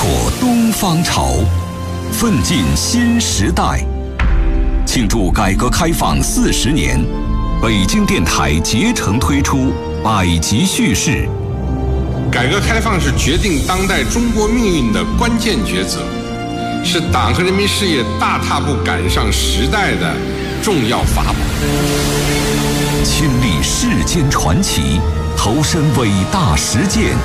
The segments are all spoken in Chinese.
拓东方潮，奋进新时代。庆祝改革开放40年，北京电台竭诚推出百集叙事。 改革开放是决定当代中国命运的关键抉择，是党和人民事业大踏步赶上时代的重要法宝。 亲历世间传奇，投身伟大实践，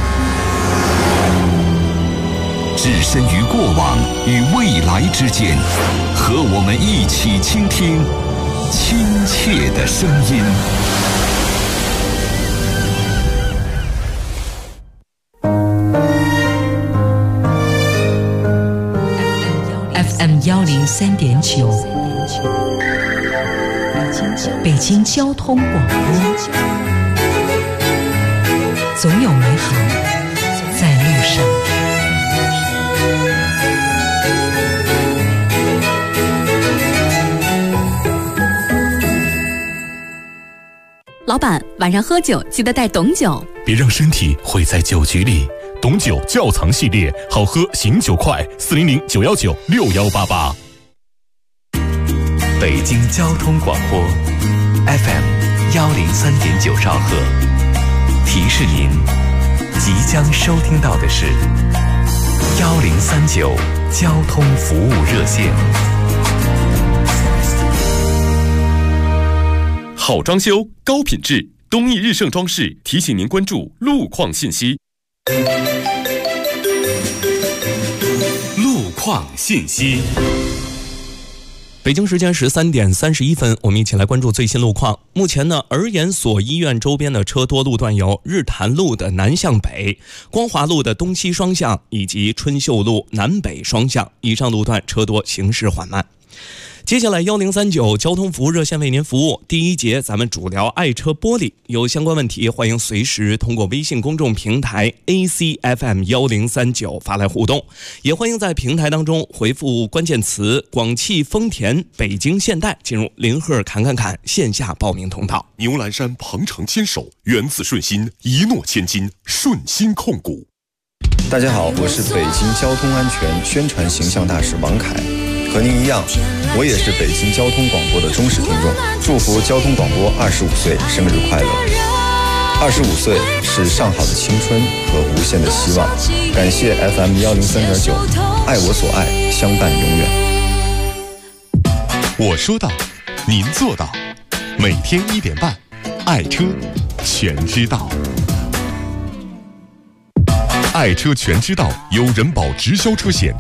置身于过往与未来之间，和我们一起倾听亲切的声音。 FM 103.9，北京交通广播，总有美好在路上。 老板，晚上喝酒记得带董酒， 别让身体毁在酒局里。董酒窖藏系列，好喝醒酒快，400-919-6188。 北京交通广播 FM 103.9兆赫，提示您即将收听到的是1039交通服务热线。 好装修，高品质，东义日盛装饰提醒您关注路况信息。路况信息。 北京时间13点31分，我们一起来关注最新路况。目前呢，儿研所医院周边的车多路段有日坛路的南向北、光华路的东西双向以及春秀路南北双向，以上路段车多，行驶缓慢。接下来1039交通服务热线为您服务。第一节咱们主聊爱车玻璃，有相关问题欢迎随时通过微信公众平台 ACFM 1039发来互动，也欢迎在平台当中回复关键词广汽丰田北京现代进入林鹤侃线下报名通道。 牛栏山鹏程牵手，源自顺心，一诺千金，顺心控股。 大家好，我是北京交通安全宣传形象大使王凯，和您一样，我也是北京交通广播的忠实听众，祝福交通广播25岁生日快乐。25岁是上好的青春和无限的希望，感谢 FM 103.9，爱我所爱，相伴永远。 我说到，您做到，每天1点半，爱车全知道。爱车全知道由人保直销车险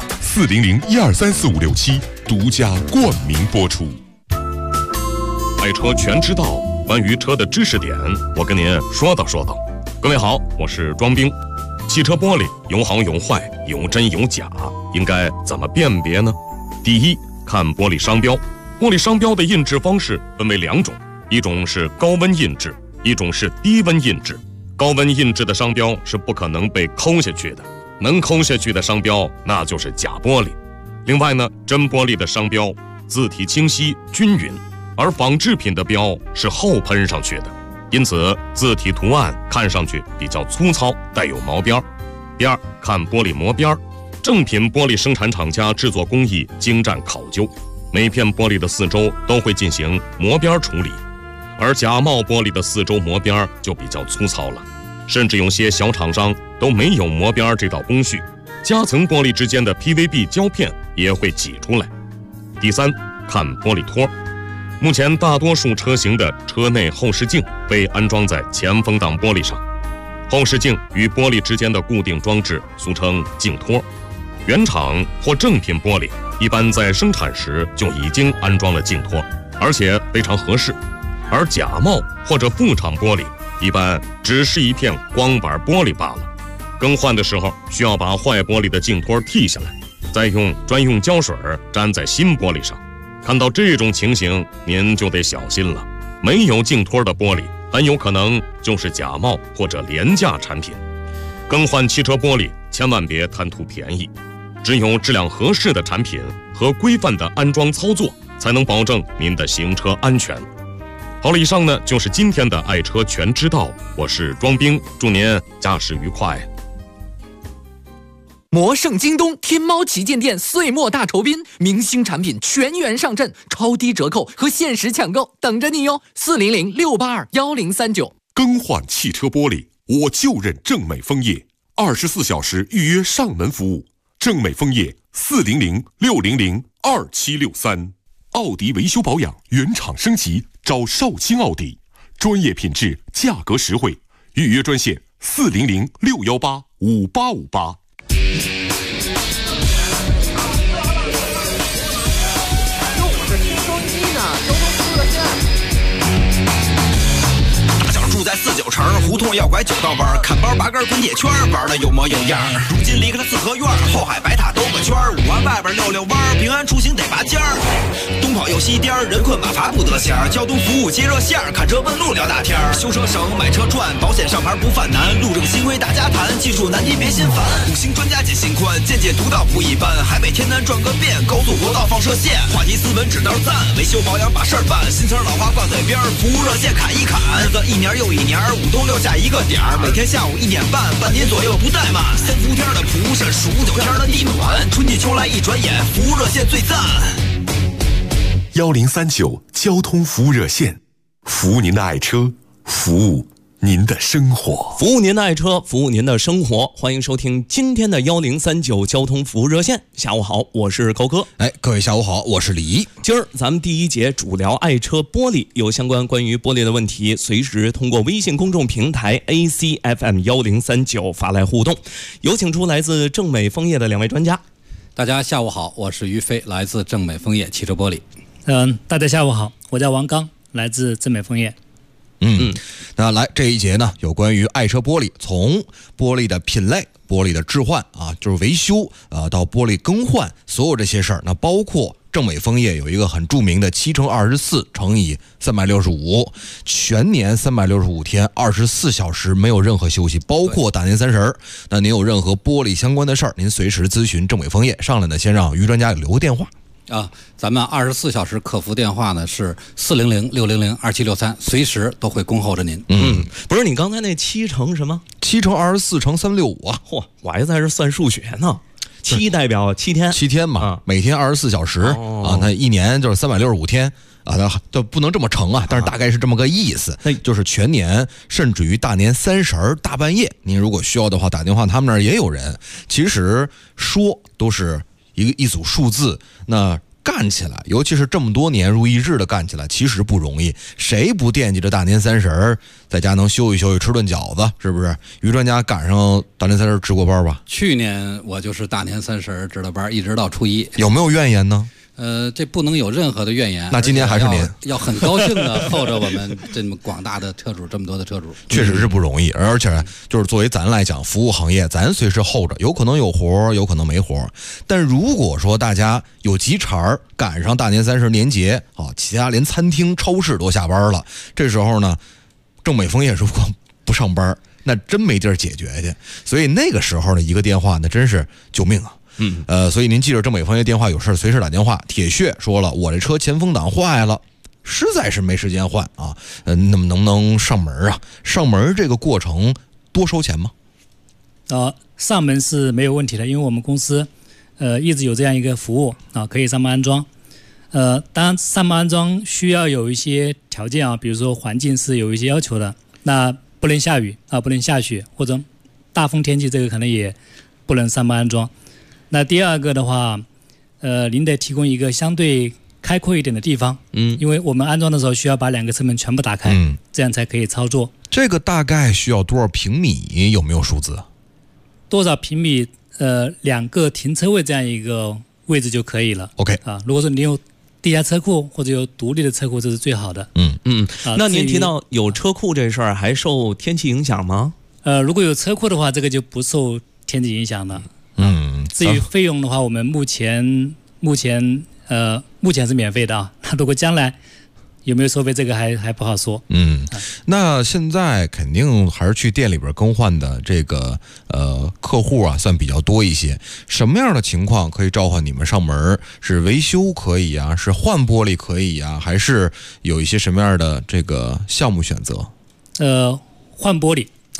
400-1234567独家冠名播出。爱车全知道，关于车的知识点，我跟您说道。各位好，我是庄兵。汽车玻璃有好有坏，有真有假，应该怎么辨别呢？第一，看玻璃商标。玻璃商标的印制方式分为2种，一种是高温印制，一种是低温印制。高温印制的商标是不可能被抠下去的，能抠下去的商标那就是假玻璃。另外呢，真玻璃的商标字体清晰均匀，而仿制品的标是后喷上去的，因此字体图案看上去比较粗糙，带有毛边。第二，看玻璃磨边。正品玻璃生产厂家制作工艺精湛考究，每片玻璃的四周都会进行磨边处理，而假冒玻璃的四周磨边就比较粗糙了，甚至有些小厂商都没有磨边这道工序，夹层玻璃之间的 PVB 胶片也会挤出来。第三，看玻璃托。目前大多数车型的车内后视镜被安装在前风挡玻璃上，后视镜与玻璃之间的固定装置俗称镜托。原厂或正品玻璃一般在生产时就已经安装了镜托，而且非常合适。而假冒或者副厂玻璃一般只是一片光板玻璃罢了，更换的时候需要把坏玻璃的镜托剔下来，再用专用胶水粘在新玻璃上。看到这种情形，您就得小心了，没有镜托的玻璃很有可能就是假冒或者廉价产品。更换汽车玻璃千万别贪图便宜，只有质量合适的产品和规范的安装操作，才能保证您的行车安全。好了，以上呢就是今天的爱车全知道，我是庄兵，祝您驾驶愉快。 魔圣京东天猫旗舰店岁末大酬宾，明星产品全员上阵，超低折扣和限时抢购等着你哟！400-682-1039。 更换汽车玻璃，我就认正美枫叶，24小时预约上门服务。正美枫叶400-600-2763。奥迪维修保养原厂升级，找绍兴奥迪，专业品质，价格实惠。预约专线400-618-5858。 住在49城，胡同要拐9道弯，看包8根滚铁圈，玩的有模有样。如今离开了四合院，后海白塔兜个圈，5环外边溜溜弯，平安出行得拔尖儿。东跑又西颠，人困马乏不得闲。交通服务接热线，看车问路聊大天。修车省，买车赚，保险上牌不犯难。路这个新规大家谈，技术难题别心烦。5星专家解心宽，见解独到不一般。海北天南转个遍，高速国道放射线。话题斯文指道赞，维修保养把事儿办。新词老话挂嘴边，服务热线砍一砍。日子一年又一年，5冬6夏一个点儿，每天下午1点半，半年左右不怠慢。3伏天的蒲扇，数9天的地暖，春季秋来一转眼，服务热线最赞。 1039交通服务热线，服务您的爱车，服务您的生活， 服务您的爱车，服务您的生活。欢迎收听今天的1039交通服务热线。下午好，我是高哥。 各位下午好，我是李怡。 今儿咱们第一节主聊爱车玻璃，有相关关于玻璃的问题，随时通过微信公众平台 ACFM1039发来互动。有请出来自正美枫叶的2位专家。 大家下午好，我是于飞，来自正美枫叶汽车玻璃。 大家下午好，我叫王刚，来自正美枫叶。 那来这一节呢，有关于爱车玻璃，从玻璃的品类、玻璃的置换啊，就是维修到玻璃更换，所有这些事儿，那包括正美枫叶有一个很著名的7×24乘以365，全年365天24小时没有任何休息，包括大年30。那您有任何玻璃相关的事儿，您随时咨询正美枫叶。上来呢，先让于专家留个电话。 咱们24小时客服电话呢是400-600-2763，随时都会恭候着您。 不是你刚才那7乘什么 ？7×24乘365啊！ 嚯，我还在这算数学呢。7代表7天 ，7天嘛，每天24小时啊，那一年就是365天啊，那就不能这么乘啊，但是大概是这么个意思，就是全年，甚至于大年30大半夜，您如果需要的话，打电话他们那儿也有人。其实说都是一组数字，那干起来，尤其是这么多年如一日的干起来，其实不容易。谁不惦记着大年30在家能休息休息，吃顿饺子，是不是？于专家赶上大年30值过班吧？ 去年我就是大年30值的班，一直到初一。 有没有怨言呢？ 这不能有任何的怨言。 那今年还是您要很高兴的候着我们这么广大的车主，这么多的车主， 确实是不容易。而且就是作为咱来讲，服务行业，咱随时候着，有可能有活，有可能没活。但如果说大家有急茬赶上大年30年节啊，其他连餐厅、超市都下班了，这时候呢，正美枫叶如果不上班，那真没地儿解决去。所以那个时候呢，一个电话那真是救命啊！所以您记着正美枫叶电话，有事随时打电话。铁血说了，我这车前风挡坏了，实在是没时间换啊。那么能不能上门啊？上门这个过程多收钱吗？ 上门是没有问题的，因为我们公司一直有这样一个服务啊，可以上门安装。当然上门安装需要有一些条件啊，比如说环境是有一些要求的，那不能下雨啊，不能下雪，或者大风天气，这个可能也不能上门安装。那第二个的话，您得提供一个相对开阔一点的地方，因为我们安装的时候需要把2个车门全部打开，这样才可以操作。 这个大概需要多少平米？有没有数字？ 多少平米？2个停车位这样一个位置就可以了。 OK 啊，如果说你有地下车库或者有独立的车库，这是最好的。 那您提到有车库这事儿，还受天气影响吗？ 如果有车库的话，这个就不受天气影响了。至于费用的话，我们目前是免费的啊。那如果将来有没有收费，这个还不好说。 那现在肯定还是去店里边更换的这个客户啊，算比较多一些。什么样的情况可以召唤你们上门？是维修可以啊，是换玻璃可以啊，还是有一些什么样的这个项目选择？ 换玻璃啊。换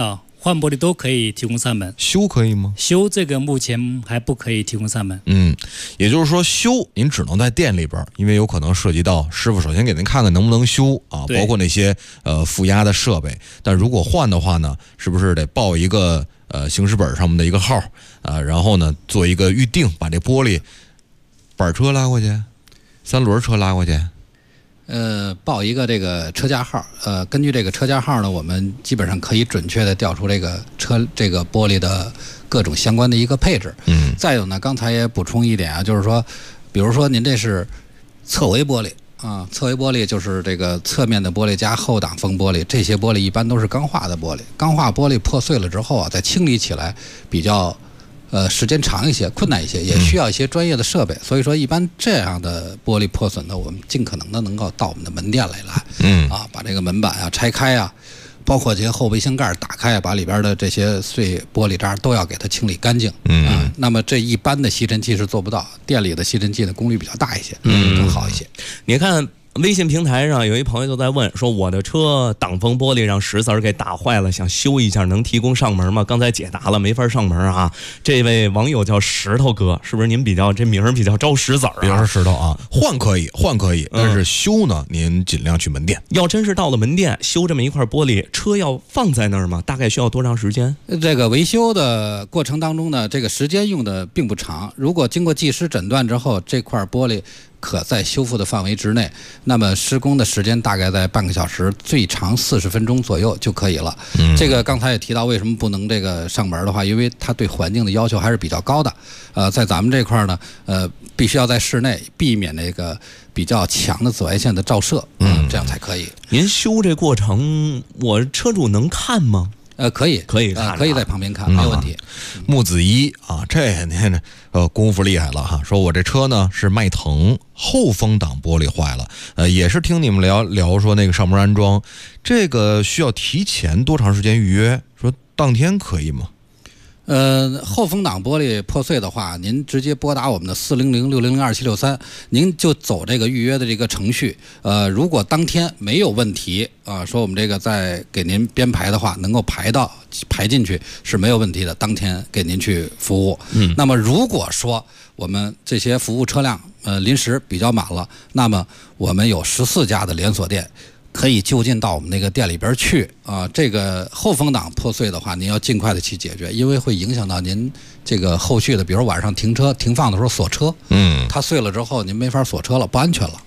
换玻璃都可以提供上门。 修可以吗？ 修这个目前还不可以提供上门。 也就是说修您只能在店里边，因为有可能涉及到师傅首先给您看看能不能修啊，包括那些负压的设备。但如果换的话呢，是不是得报一个行驶本上面的一个号然后呢做一个预定，把这玻璃板车拉过去，3轮车拉过去。 报一个这个车架号，根据这个车架号呢，我们基本上可以准确的调出这个这个玻璃的各种相关的一个配置。再有呢，刚才也补充一点啊，就是说，比如说您这是侧围玻璃啊，侧围玻璃就是这个侧面的玻璃加后挡风玻璃，这些玻璃一般都是钢化的玻璃，钢化玻璃破碎了之后啊，再清理起来比较时间长一些，困难一些，也需要一些专业的设备。所以说，一般这样的玻璃破损呢，我们尽可能的能够到我们的门店来，把这个门板啊拆开啊，包括这些后备箱盖打开，把里边的这些碎玻璃渣都要给它清理干净。那么这一般的吸尘器是做不到，店里的吸尘器的功率比较大一些，更好一些。 你看。微信平台上有一朋友就在问说，我的车挡风玻璃让石子儿给打坏了，想修一下，能提供上门吗？刚才解答了，没法上门啊。这位网友叫石头哥，是不是您这名儿比较招石子儿啊？ 比较石头啊，换可以，但是修呢，您尽量去门店。 要真是到了门店修这么一块玻璃，车要放在那儿吗？大概需要多长时间？ 这个维修的过程当中呢，这个时间用的并不长。如果经过技师诊断之后，这块玻璃可在修复的范围之内，那么施工的时间大概在半个小时，最长40分钟左右就可以了。这个刚才也提到，为什么不能这个上门的话，因为它对环境的要求还是比较高的。在咱们这块呢，必须要在室内，避免那个比较强的紫外线的照射，这样才可以。 您修这过程，我车主能看吗？ 可以看， 可以在旁边看，没有问题。 木子一啊，这您功夫厉害了哈！说我这车呢是迈腾后风挡玻璃坏了，也是听你们聊说那个上门安装，这个需要提前多长时间预约？说当天可以吗？ 后风挡玻璃破碎的话，您直接拨打我们的400-600-2763，您就走这个预约的这个程序。如果当天没有问题说我们这个在给您编排的话，能够排进去是没有问题的，当天给您去服务。那么如果说我们这些服务车辆临时比较满了，那么我们有14家的连锁店。可以就近到我们那个店里边去这个后风挡破碎的话，您要尽快的去解决，因为会影响到您这个后续的，比如晚上停放的时候锁车，它碎了之后您没法锁车了，不安全了。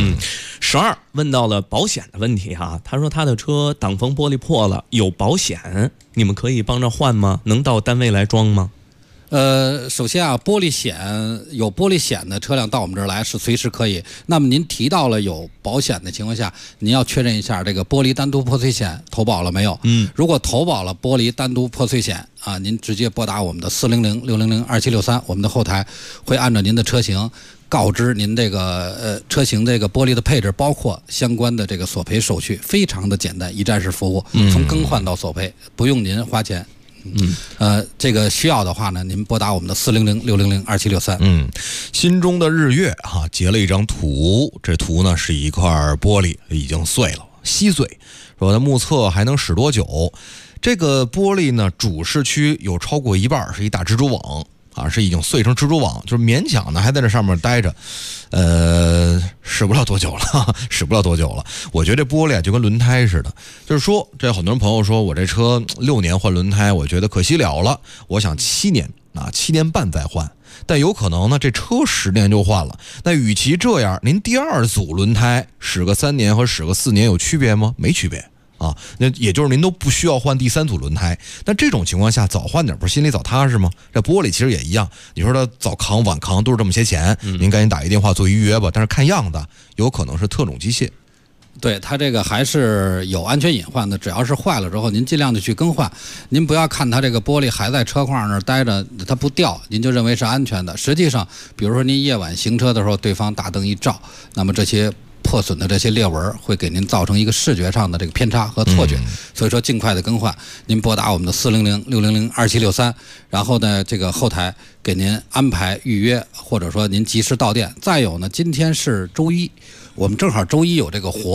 12问到了保险的问题哈，他说他的车挡风玻璃破了，有保险，你们可以帮着换吗？能到单位来装吗？ 首先啊，有玻璃险的车辆到我们这儿来是随时可以。那么您提到了有保险的情况下，您要确认一下这个玻璃单独破碎险投保了没有？如果投保了玻璃单独破碎险您直接拨打我们的400-600-2763，我们的后台会按照您的车型告知您这个车型这个玻璃的配置，包括相关的这个索赔手续，非常的简单，一站式服务，从更换到索赔，不用您花钱。这个需要的话呢，您拨打我们的400-600-2763。 心中的日月截了一张图，这图呢是一块玻璃已经碎了，稀碎，说它目测还能使多久？这个玻璃呢，主视区有超过一半是一大蜘蛛网是已经碎成蜘蛛网，就是勉强的还在这上面待着，使不了多久了。我觉得这玻璃就跟轮胎似的，就是说这很多人朋友说我这车6年换轮胎，我觉得可惜了，我想7年7年半再换，但有可能呢这车10年就换了，那与其这样，您第2组轮胎使个3年和使个4年有区别吗？没区别。那也就是您都不需要换第3组轮胎，那这种情况下早换点不是心里早踏实吗？这玻璃其实也一样，你说它早扛晚扛都是这么些钱，您赶紧打一电话做预约吧。但是看样子有可能是特种机械， 对，它这个还是有安全隐患的，只要是坏了之后您尽量的去更换，您不要看它这个玻璃还在车框那儿待着它不掉，您就认为是安全的。实际上比如说您夜晚行车的时候，对方大灯一照，那么这些破损的这些裂纹会给您造成一个视觉上的这个偏差和错觉，所以说尽快的更换。您拨打我们的400-600-2763，然后呢这个后台给您安排预约，或者说您及时到店。再有呢，今天是周一，我们正好周一有这个活动，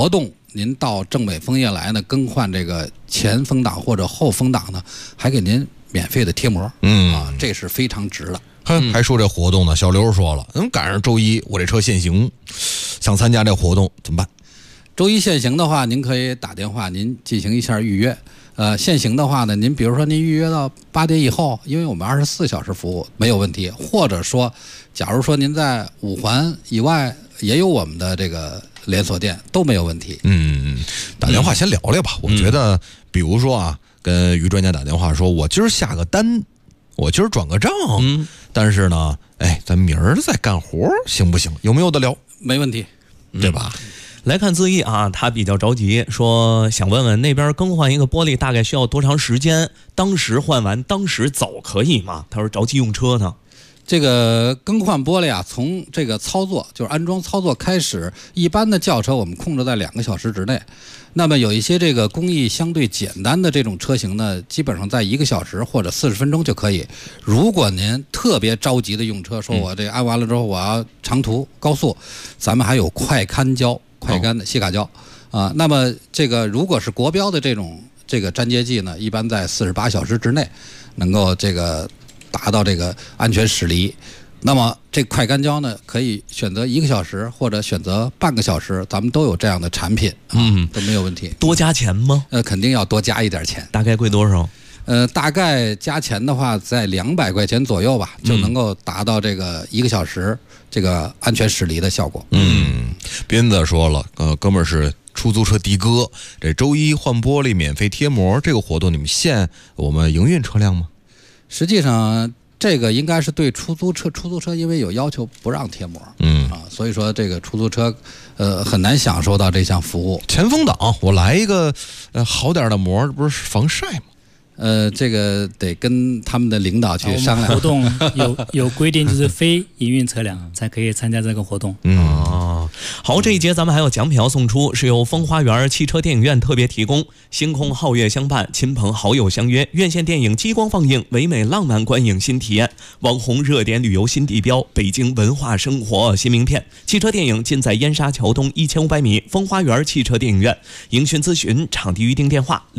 您到正北枫叶来呢，更换这个前风挡或者后风挡呢，还给您免费的贴膜，这是非常值的。 还说这活动呢，小刘说了，赶上周一我这车限行，想参加这活动怎么办？ 周一限行的话，您可以打电话您进行一下预约。限行的话呢，您比如说您预约到8点以后，因为我们24小时服务没有问题，或者说假如说您在5环以外也有我们的这个连锁店，都没有问题。 打电话先聊聊吧。我觉得比如说啊，跟于专家打电话说，我今儿下个单，我今儿转个账，但是呢咱明儿再干活行不行？有没有得聊？ 没问题， 对吧？ 来看字意啊，他比较着急，说想问问那边更换一个玻璃大概需要多长时间？当时换完当时走可以吗？他说着急用车呢。 这个更换玻璃啊，从这个操作就是安装操作开始，一般的轿车我们控制在2个小时之内。那么有一些这个工艺相对简单的这种车型呢，基本上在1个小时或者40分钟就可以。如果您特别着急的用车，说我这安完了之后我要长途高速，咱们还有快干胶。快干的细卡胶那么这个如果是国标的这个粘接剂呢，一般在48小时之内能够这个达到这个安全驶离。那么这快干胶呢，可以选择1个小时或者选择半个小时，咱们都有这样的产品，都没有问题。 多加钱吗？ 肯定要多加一点钱。 大概贵多少？ 大概加钱的话，在200块钱左右吧，就能够达到这个1个小时这个安全驶离的效果。 斌子说了，哥们儿是出租车的哥，这周一换玻璃免费贴膜这个活动，你们限我们营运车辆吗？ 实际上这个应该是对出租车因为有要求不让贴膜，所以说这个出租车很难享受到这项服务。 前风挡我来一个好点的膜，不是防晒吗？ 这个得跟他们的领导去商量。 活动有规定，就是非营运车辆才可以参加这个活动。 好，这一节咱们还有奖品要送出，是由风花园汽车电影院特别提供。星空皓月相伴，亲朋好友相约，院线电影激光放映，唯美浪漫观影新体验，网红热点旅游新地标，北京文化生活新名片。汽车电影尽在燕莎桥东1500米风花园汽车电影院。营询咨询场地预订电话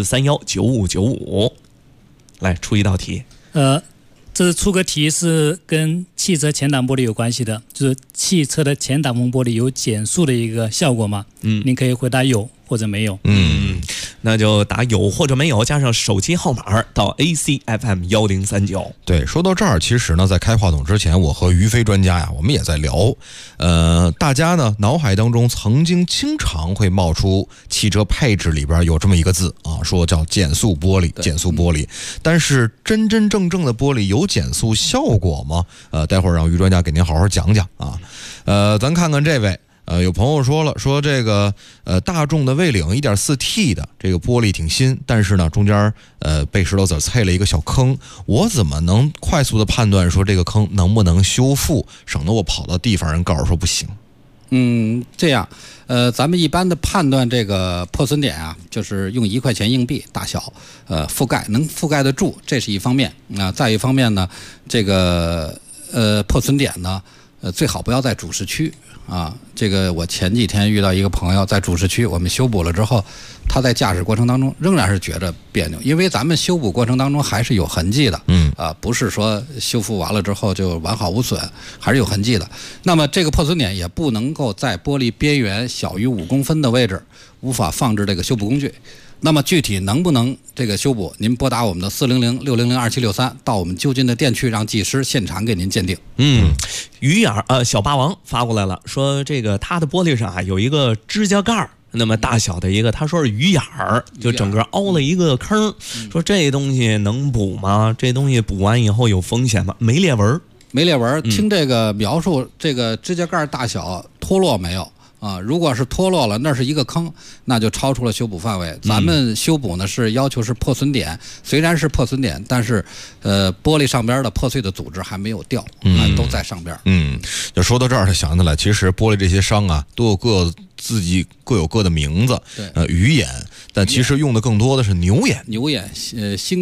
64319595。来出一道题。 这是出个题是跟汽车前挡玻璃有关系的，就是汽车的前挡风玻璃有减速的一个效果吗？您可以回答有或者没有。 那就打有或者没有，加上手机号码到 ACFM1039。 对，说到这儿，其实呢，在开话筒之前，我和于飞专家呀，我们也在聊。大家呢脑海当中曾经经常会冒出汽车配置里边有这么一个字啊，说叫减速玻璃，减速玻璃。但是真真正正的玻璃有减速效果吗？待会儿让于专家给您好好讲讲啊。咱看看这位。有朋友说了，说这个大众的蔚领 1.4T 的这个玻璃挺新，但是呢中间被石头子踩了一个小坑，我怎么能快速的判断说这个坑能不能修复，省得我跑到地方人告诉说不行？ 这样，咱们一般的判断这个破损点啊，就是用1块钱硬币大小，覆盖能覆盖得住，这是一方面。再一方面呢，这个破损点呢，最好不要在主市区。这个我前几天遇到一个朋友在主市区，我们修补了之后，他在驾驶过程当中仍然是觉着别扭，因为咱们修补过程当中还是有痕迹的，不是说修复完了之后就完好无损，还是有痕迹的。那么这个破损点也不能够在玻璃边缘小于5公分的位置，无法放置这个修补工具。那么具体能不能这个修补，您拨打我们的400-600-2763，到我们就近的店去，让技师现场给您鉴定。 鱼眼小霸王发过来了，说这个他的玻璃上有一个指甲盖那么大小的一个，他说是鱼眼儿，就整个凹了一个坑，说这东西能补吗？这东西补完以后有风险吗？没裂纹， 没裂纹。听这个描述，这个指甲盖大小脱落没有？如果是脱落了，那是一个坑，那就超出了修补范围。咱们修补呢是要求是破损点，虽然是破损点，但是玻璃上边的破碎的组织还没有掉，都在上边。 就说到这儿，他想起来，其实玻璃这些伤啊，都有自己各有各的名字。鱼眼，但其实用的更多的是牛眼。 牛眼星状。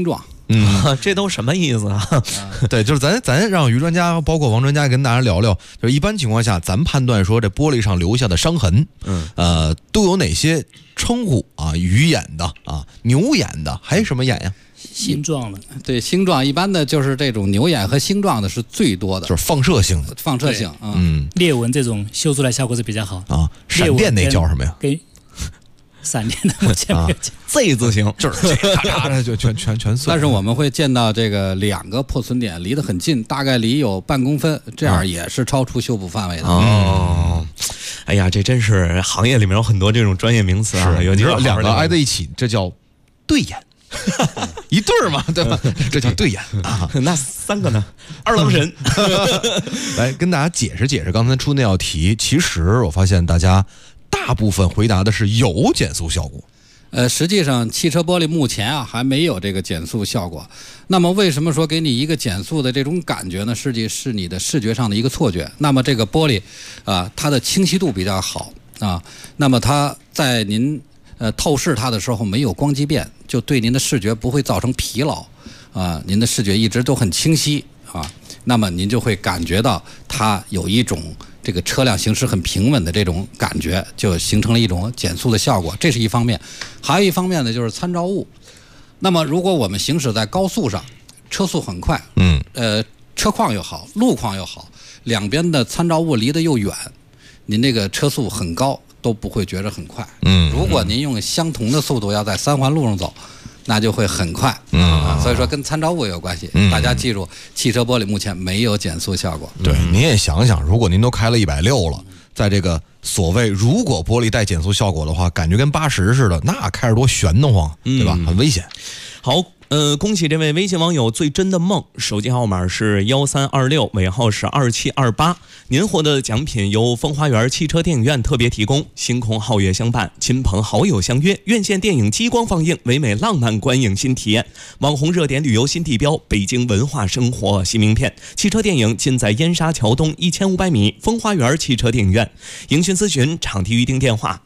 这都什么意思啊？ 对，就是咱让于专家包括王专家跟大家聊聊，就是一般情况下咱判断说这玻璃上留下的伤痕，都有哪些称呼啊？鱼眼的啊，牛眼的，还有什么眼呀？ 星状的。 对，星状一般的就是这种牛眼和星状的是最多的， 就是放射性的。 放射性， 裂纹这种修出来效果是比较好啊。闪电那叫什么呀？ 闪电的目前没有见 ，Z 字形，就是咔嚓就全碎。 但是我们会见到这个2个破损点离得很近，大概离有半公分，这样也是超出修补范围的。 哦，哎呀，这真是行业里面有很多这种专业名词啊，有 2个挨在一起，这叫对眼。一对儿嘛，对吧？这叫对眼啊。 那3个呢？二郎神。 来跟大家解释解释刚才出那道题。其实我发现大家大部分回答的是有减速效果。 实际上汽车玻璃目前还没有这个减速效果。那么为什么说给你一个减速的这种感觉呢？实际是你的视觉上的一个错觉。那么这个玻璃它的清晰度比较好啊，那么它在您透视它的时候没有光畸变，就对您的视觉不会造成疲劳啊，您的视觉一直都很清晰啊，那么您就会感觉到它有一种这个车辆行驶很平稳的这种感觉，就形成了一种减速的效果，这是一方面。还有一方面呢，就是参照物。那么如果我们行驶在高速上，车速很快，车况又好，路况又好，两边的参照物离得又远，您这个车速很高都不会觉着很快。如果您用相同的速度要在3环路上走，那就会很快。所以说跟参照物有关系。大家记住，汽车玻璃目前没有减速效果。 对，您也想想，如果您都开了160了，在这个所谓如果玻璃带减速效果的话，感觉跟80似的，那开着多悬得慌，对吧？很危险。 好。恭喜这位微信网友最真的梦，手机号码是1326，尾号是2728。您获得的奖品由风花园汽车电影院特别提供，星空皓月相伴，亲朋好友相约，院线电影激光放映，唯美浪漫观影新体验，网红热点旅游新地标，北京文化生活新名片。汽车电影尽在燕莎桥东1500米风花园汽车电影院。营询咨询场地预订电话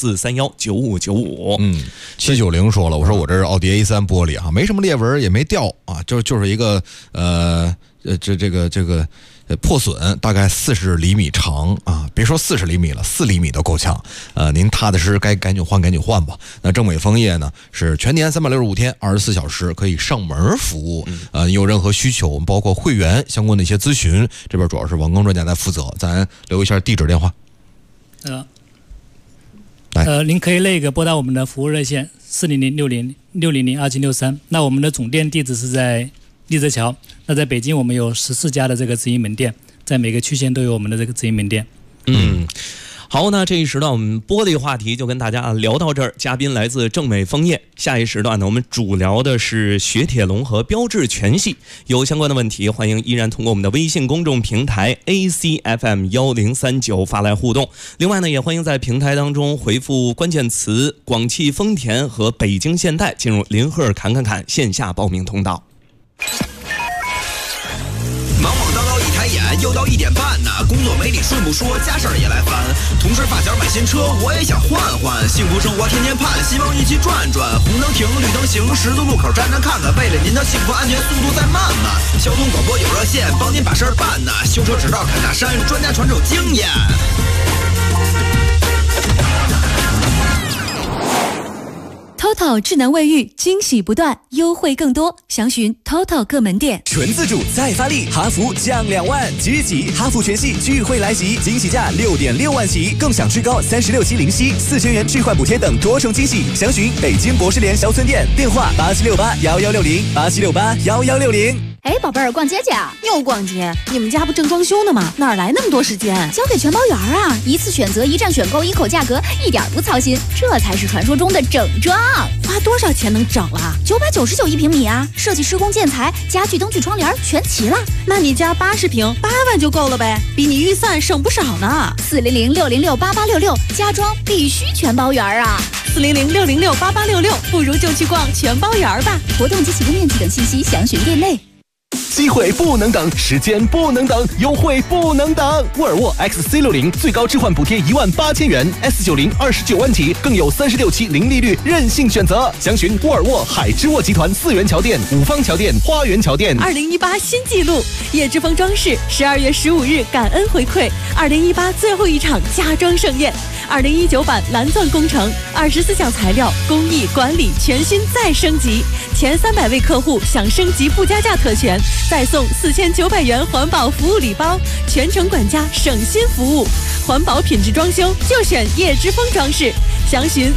64319595。 790说了，我说我这是奥迪 A3 玻璃啊，没什么裂纹也没掉啊，就是一个这个破损，大概40厘米长啊，别说40厘米了，4厘米都够呛。您踏踏实实该赶紧换吧。那正美枫叶呢是全年365天24小时可以上门服务。有任何需求，我们包括会员相关的一些咨询，这边主要是王刚专家在负责，咱留一下地址电话。 您可以拨打我们的服务热线40060602763。那我们的总店地址是在立泽桥。那在北京我们有14家的这个直营门店，在每个区县都有我们的这个直营门店。 好，那这一时段我们玻璃话题就跟大家聊到这儿。嘉宾来自正美枫叶。下一时段呢，我们主聊的是雪铁龙和标致全系。有相关的问题，欢迎依然通过我们的微信公众平台 ACFM1039 发来互动。另外呢，也欢迎在平台当中回复关键词广汽丰田和北京现代，进入林赫侃线下报名通道。 忙忙叨叨一抬眼，又到1点半呢。工作没理顺不说，家事儿也来烦。同事发小买新车，我也想换换。幸福生活天天盼，希望一起转转。红灯停，绿灯行，十字路口站站看看。为了您的幸福安全，速度再慢慢。交通广播有热线，帮您把事儿办呢。修车指导砍大山，专家传授经验。 TOTO 智能卫浴，惊喜不断，优惠更多，详询 TOTO 各门店。 纯自主再发力，哈弗降2万，即日起哈弗全系聚会来袭，惊喜价6.6万起，更享最高36期零息，4000元置换补贴等多重惊喜。详询北京博士联小村店，电话87681160，87681160。 哎，宝贝儿，逛街去啊？又逛街？你们家不正装修呢吗？哪来那么多时间？交给全包园啊！一次选择，一站选购，一口价格，一点不操心，这才是传说中的整装。花多少钱能整了？999一平米啊！设计、施工、建材、家具、灯具、窗帘全齐了。 那你家80平8万就够了呗，比你预算省不少呢。 400-606-8866，家装必须全包园啊 ！400-606-8866，不如就去逛全包园吧。 活动及启动面积等信息详询店内。 机会不能等，时间不能等，优惠不能等。沃尔沃 XC60最高置换补贴18000元 ，S90 29万起，更有36期零利率任性选择。详询沃尔沃海之沃集团4元桥店、五方桥店、花园桥店。 2018新纪录，叶之峰装饰12月15日感恩回馈2018最后一场家装盛宴，2019版蓝钻工程24项材料工艺管理全新再升级，前300位客户享升级不加价特权，再送4900元环保服务礼包，全程管家省心服务，环保品质装修就选叶之峰装饰，详询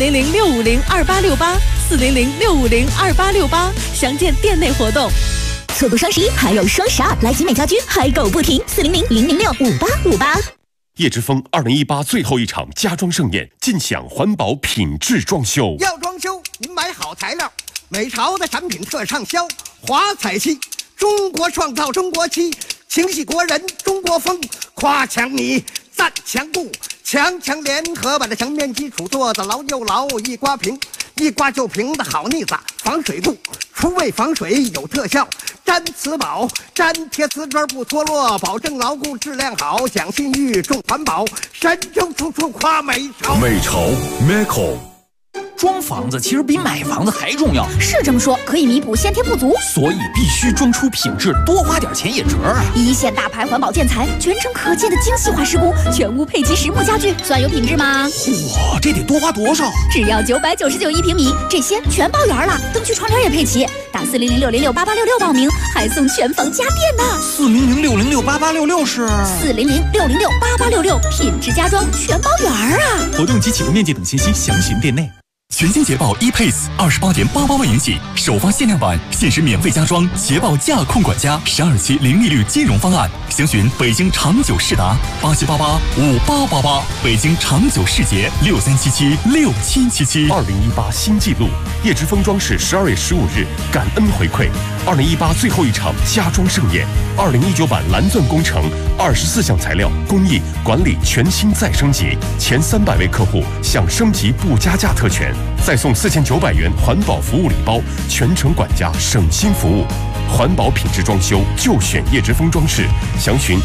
400-650-2868，400-650-2868，详见店内活动。 错过双11还有双12，来集美家居嗨购不停，400-006-5858。 叶之峰2018最后一场家装盛宴，尽享环保品质装修。 要装修，您买好材料，美潮的产品特畅销，华彩漆，中国创造中国漆，情系国人中国风，夸墙泥，赞墙布，强强联合把这墙面基础做得牢又牢，一刮平，一刮就平的好腻子，防水布，除味防水有特效，粘瓷宝，粘贴瓷砖不脱落，保证牢固质量好，讲信誉重环保，神州处处夸美潮。 美潮 Meco。 装房子其实比买房子还重要， 是这么说，可以弥补先天不足， 所以必须装出品质，多花点钱也值啊！ 一线大牌环保建材，全程可见的精细化施工，全屋配齐实木家具，算有品质吗？ 哇，这得多花多少？ 只要9991平米，这些全包圆了，灯区窗帘也配齐，打400-606-8866报名，还送全房家电呢。 400-606-8866是 400-606-8866，品质家装全包圆啊！ 活动及起步面积等信息详询店内。全新捷豹 ePace28.88万元起，首发限量版，限时免费加装，捷豹价控管家12期零利率金融方案，详询北京长久世达87885888，北京长久世捷63776777。 2018新纪录，叶之峰装饰12月15日感恩回馈2018最后一场家装盛宴，2019版蓝钻工程24项材料工艺管理全新再升级，前300位客户享升级不加价特权，再送4900元环保服务礼包，全程管家省心服务，环保品质装修就选叶之峰装饰，详询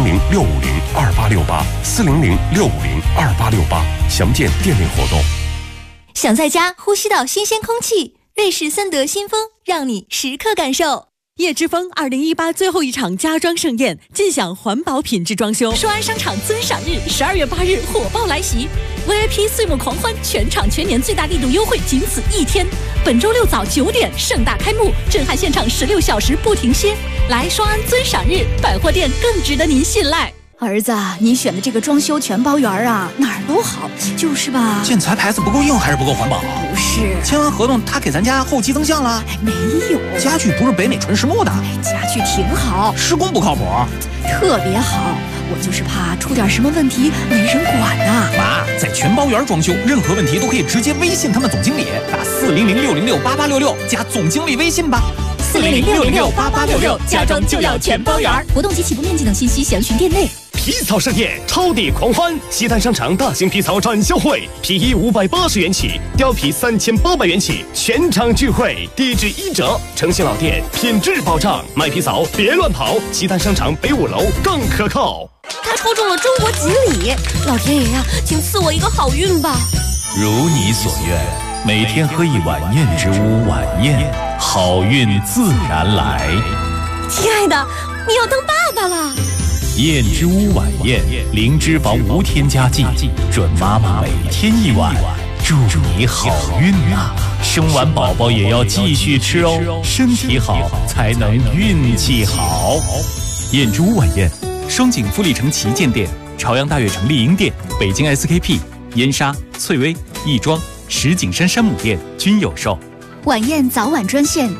400-650-2868，400-650-2868，详见店内活动。 想在家呼吸到新鲜空气，瑞士森德新风让你时刻感受。叶之峰2018最后一场家装盛宴，尽享环保品质装修。双安商场尊赏日12月8日火爆来袭 ，VIP 岁末狂欢，全场全年最大力度优惠仅此一天。本周六早9点盛大开幕，震撼现场16小时不停歇。来双安尊赏日，百货店更值得您信赖。 儿子，你选的这个装修全包圆啊，哪儿都好，就是吧？ 建材牌子不够硬还是不够环保？ 不是， 签完合同他给咱家后期增项了？ 没有， 家具不是北美纯实木的， 家具挺好， 施工不靠谱， 特别好。我就是怕出点什么问题没人管呐。 妈，在全包圆装修，任何问题都可以直接微信他们总经理，打400-606-8866加总经理微信吧。 400-606-8866，家装就要全包圆。活动及起步面积等信息详询店内。 皮草盛宴，超地狂欢！西单商场大型皮草展销会，皮衣580元起，貂皮3800元起，全场聚会，低至1折。诚信老店，品质保障，买皮草别乱跑。西单商场北5楼更可靠。 他抽中了中国锦鲤，老天爷呀，请赐我一个好运吧！ 如你所愿，每天喝一碗燕之屋晚宴，好运自然来。 亲爱的，你要当爸爸了。 燕之屋晚宴，零脂肪无添加剂，准妈妈每天一碗，祝你好运啊！生完宝宝也要继续吃哦，身体好才能运气好。 燕之屋晚宴，双井富力城旗舰店、朝阳大悦城丽婴店、北京 SKP、燕莎、翠微、亦庄、石景山山姆店均有售。 晚宴早晚专线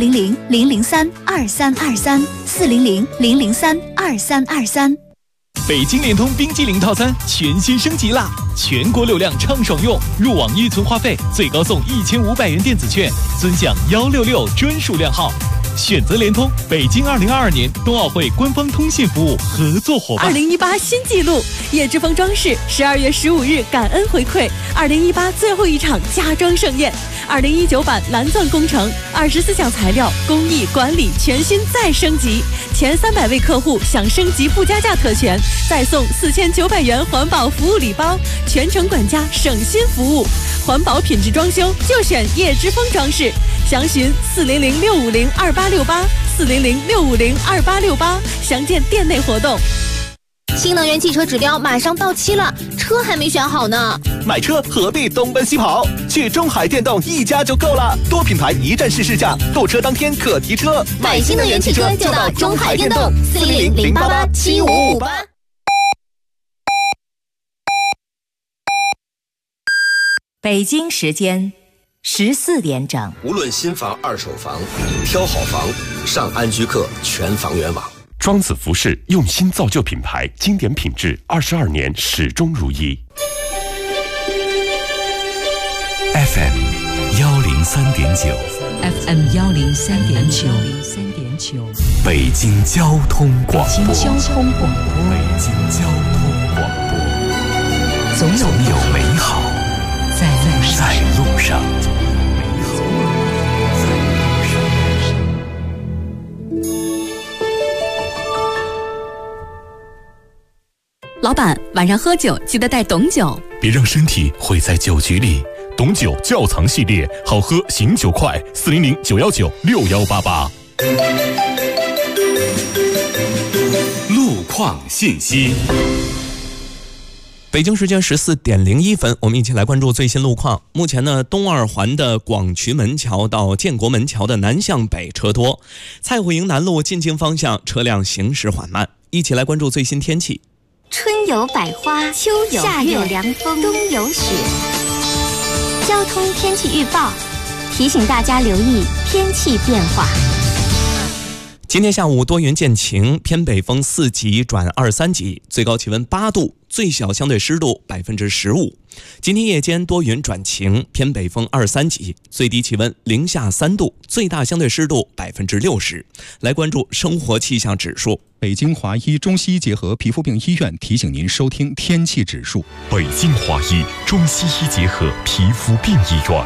400-003-2323，400-003-2323。 北京联通冰激凌套餐全新升级啦！全国流量畅爽用，入网预存话费最高送1500元电子券，尊享166专属量号。选择联通，北京2022年冬奥会官方通信服务合作伙伴。 2018新纪录，叶之峰装饰12月15日感恩回馈2018最后一场家装盛宴 2019版蓝钻工程，24项材料工艺管理全新再升级，前300位客户享升级附加价特权，再送4900元环保服务礼包，全程管家省心服务，环保品质装修就选叶之峰装饰，详询400-650-2868，400-650-2868，详见店内活动。 新能源汽车指标马上到期了，车还没选好呢。 买车何必东奔西跑？去中海电动一家就够了，多品牌一站式试驾，购车当天可提车。 买新能源汽车就到中海电动，400-088-7558。 北京时间14点整。 无论新房、二手房，挑好房，上安居客全房源网。 庄子服饰用心造就品牌，经典品质，22年始终如一。 FM 103.9 FM 103.9 北京交通广播。 北京交通广播。总有美好在路上。 老板，晚上喝酒记得带董酒， 别让身体毁在酒局里。董酒窖藏系列，好喝醒酒快，400-919-6188。 路况信息。 北京时间14点01分，我们一起来关注最新路况。目前呢，东二环的广渠门桥到建国门桥的南向北车多，蔡虎营南路进京方向车辆行驶缓慢。一起来关注最新天气。 春有百花，秋有夏有凉风，冬有雪。交通天气预报提醒大家留意天气变化。 今天下午多云见晴，偏北风4级转2、3级，最高气温8度，最小相对湿度15%。今天夜间多云转晴，偏北风2、3级，最低气温零下3度，最大相对湿度60%。来关注生活气象指数。 北京华医中西医结合皮肤病医院提醒您收听天气指数。 北京华医中西医结合皮肤病医院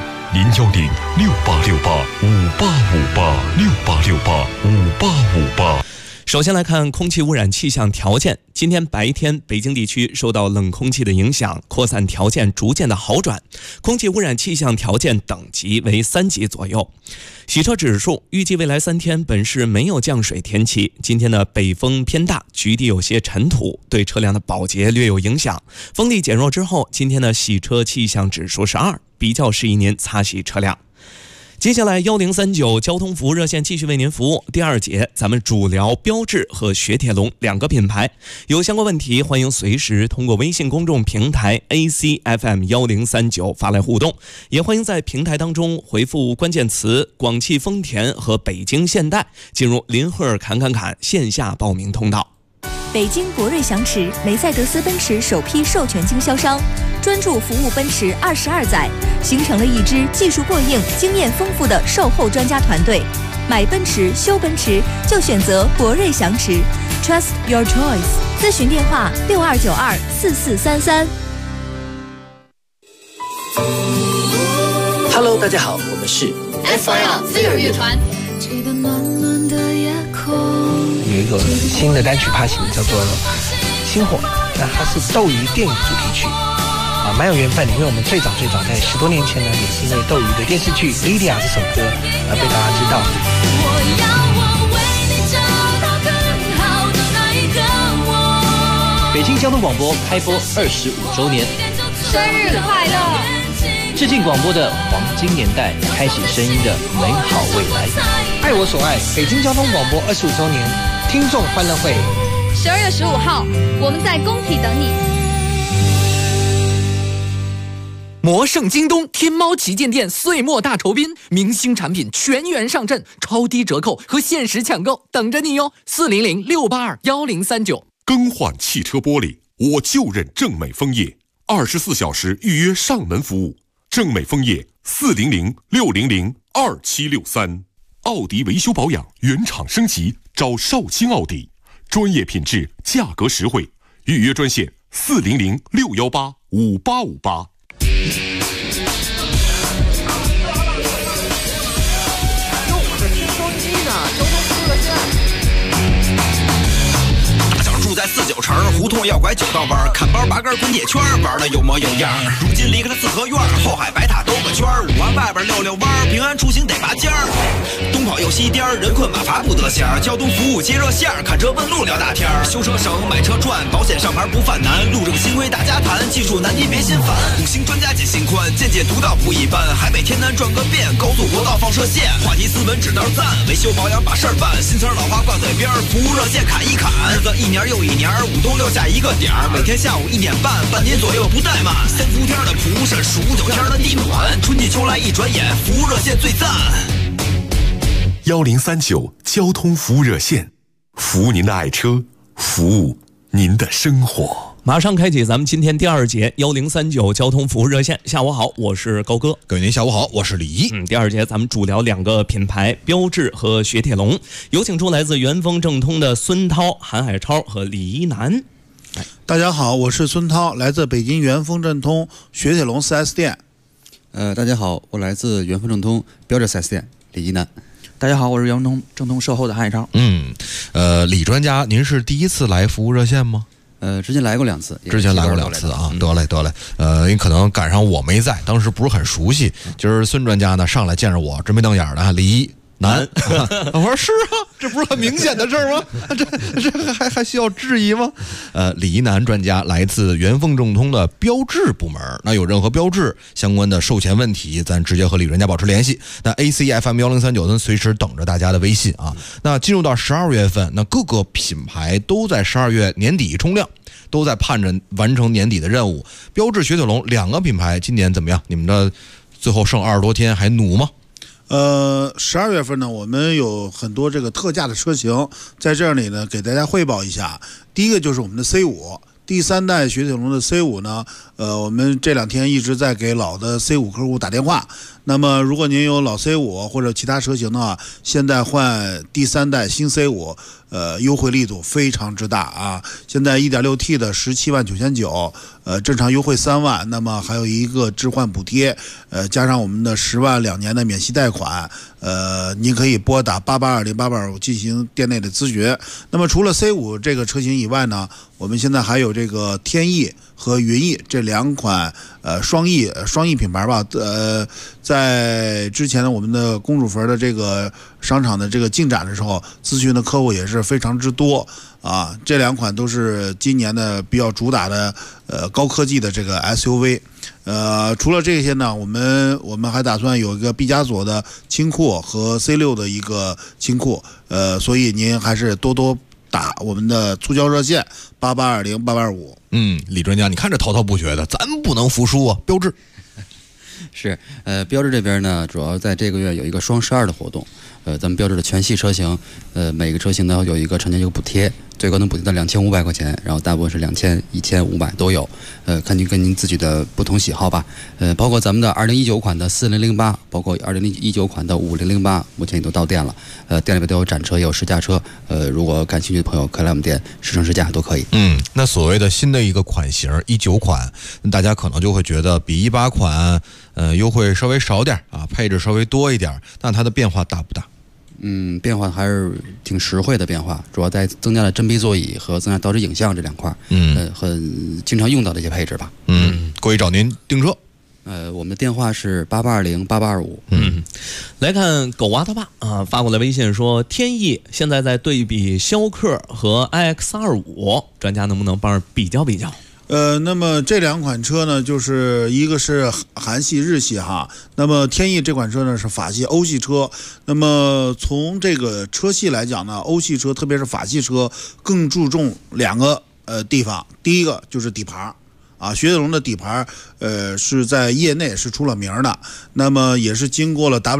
，010-6868-5858，6868-5858。 首先来看空气污染气象条件。今天白天，北京地区受到冷空气的影响，扩散条件逐渐的好转，空气污染气象条件等级为3级左右。洗车指数预计未来3天本市没有降水天气。今天的北风偏大，局地有些尘土，对车辆的保洁略有影响。风力减弱之后，今天的洗车气象指数是2，比较适宜您擦洗车辆。接下来1039交通服务热线继续为您服务。第2节，咱们主聊标致和雪铁龙2个品牌，有相关问题欢迎随时通过微信公众平台 ACFM1039 发来互动，也欢迎在平台当中回复关键词广汽丰田和北京现代，进入林赫尔侃线下报名通道。 北京博瑞祥驰，梅赛德斯奔驰首批授权经销商，专注服务奔驰22载，形成了一支技术过硬、经验丰富的售后专家团队。买奔驰、修奔驰就选择博瑞祥驰 ，Trust your choice。咨询电话62924433。 Hello， 大家好，我们是 FIR 飞儿乐团。 有一个新的单曲发行，叫做《星火》，那它是斗鱼电影主题曲，蛮有缘分的，因为我们最早在10多年前呢，也是因为斗鱼的电视剧《Lydia》这首歌而被大家知道。 北京交通广播开播25周年， 生日快乐！ 致敬广播的黄金年代，开启声音的美好未来。 爱我所爱，北京交通广播25周年听众欢乐会 ，12月15号，我们在工体等你。 魔圣京东天猫旗舰店岁末大酬宾，明星产品全员上阵，超低折扣和限时抢购等着你哟！400-682-1039。 更换汽车玻璃，我就认正美枫叶，24小时预约上门服务。正美枫叶400-600-2763。奥迪维修保养原厂升级，找绍兴奥迪，专业品质，价格实惠，预约专线400-618-5858。 49城，胡同要拐9道弯，看包8根滚铁圈，玩的有模有样。如今离开了四合院，后海白塔兜个圈，5环外边溜溜弯，平安出行得拔尖儿。东跑又西颠，人困马乏不得闲，交通服务接热线，看车问路聊大天，修车省买车赚，保险上牌不犯难，路这个新规大家谈，技术难题别心烦。5星专家解心宽，见解独到不一般，海北天南转个遍，高速国道放射线，话题斯文指道赞，维修保养把事儿办，新词老话挂嘴边，服务热线砍一砍，日子一年又一年，5东6下一个点，每天下午1点半，半年左右不怠慢。3伏天的蒲是数9天的地暖，春季秋来一转眼，服务热线最赞。 1039交通服务热线，服务您的爱车，服务您的生活。 马上开启咱们今天第2节1039交通服务热线。下午好，我是高哥。 各位您下午好，我是李毅。 第2节咱们主聊2个品牌，标致和雪铁龙。有请出来自元丰正通的孙涛、韩海超和李一楠。 大家好，我是孙涛，来自北京元丰正通雪铁龙 4S 店。 大家好，我来自元丰正通标致 4S 店，李一楠。大家好，我是元丰正通售后的韩海超。 李专家，您是第一次来服务热线吗？ 之前来过2次， 之前来过2次啊，得嘞，因为可能赶上我没在，当时不是很熟悉。今儿孙专家呢上来见着我，直眉瞪眼的，李一楠，我说是啊，这不是很明显的事儿吗？这还需要质疑吗？李一楠专家来自元丰正通的标致部门，那有任何标致相关的售前问题，咱直接和李专家保持联系。那 ACFM1039呢，随时等着大家的微信啊。那进入到12月份，那各个品牌都在12月年底冲量，都在盼着完成年底的任务。标致、雪铁龙2个品牌今年怎么样？你们的最后剩20多天，还努吗 ？12月份呢，我们有很多这个特价的车型，在这里呢给大家汇报一下。第一个就是我们的 C5， 第3代雪铁龙的 C5 呢，我们这2天一直在给老的 C5 客户打电话。那么如果您有老 C5 或者其他车型的话，现在换第3代新 C5，优惠力度非常之大啊！现在 1.6T 的17.999万，正常优惠3万，那么还有一个置换补贴，加上我们的10万2年的免息贷款，您可以拨打88208825进行店内的咨询。那么除了 C5 这个车型以外呢，我们现在还有这个天翼和云翼这2款双翼品牌吧，在之前呢我们的公主坟的这个商场的这个进展的时候，咨询的客户也是非常之多啊。这2款都是今年的比较主打的高科技的这个 SUV。除了这些呢，我们还打算有一个毕加索的清库和 C6 的一个清库，所以您还是多打我们的促销热线88208825。 李专家，你看这滔滔不绝的，咱不能服输啊！标致是，标致这边呢，主要在这个月有一个双12的活动，咱们标致的全系车型，每个车型呢有一个常见优惠补贴，最高能补贴到2500块钱，然后大部分是2000、1500都有，看您跟您自己的不同喜好吧，包括咱们的2019款的4008，包括2019款的5008，目前也都到店了，店里边都有展车，也有试驾车，如果感兴趣的朋友可以来我们店试乘试驾都可以。 那所谓的新的一个款型19款，大家可能就会觉得比18款优惠稍微少点啊，配置稍微多一点，但它的变化大不大？ 变化还是挺实惠的变化，主要在增加了真皮座椅和增加倒车影像这2块，很经常用到的一些配置吧。 过去找您订车。 我们的电话是88208825。 来看狗娃他爸啊发过来微信说，天翼现在在对比逍客和 iX25，专家能不能帮着比较比较？ 那么这2款车呢，就是一个是韩系、日系哈。那么天翼这款车呢是法系、欧系车。那么从这个车系来讲呢，欧系车特别是法系车更注重2个地方。第一个就是底盘啊，雪铁龙的底盘是在业内是出了名的。那么也是经过了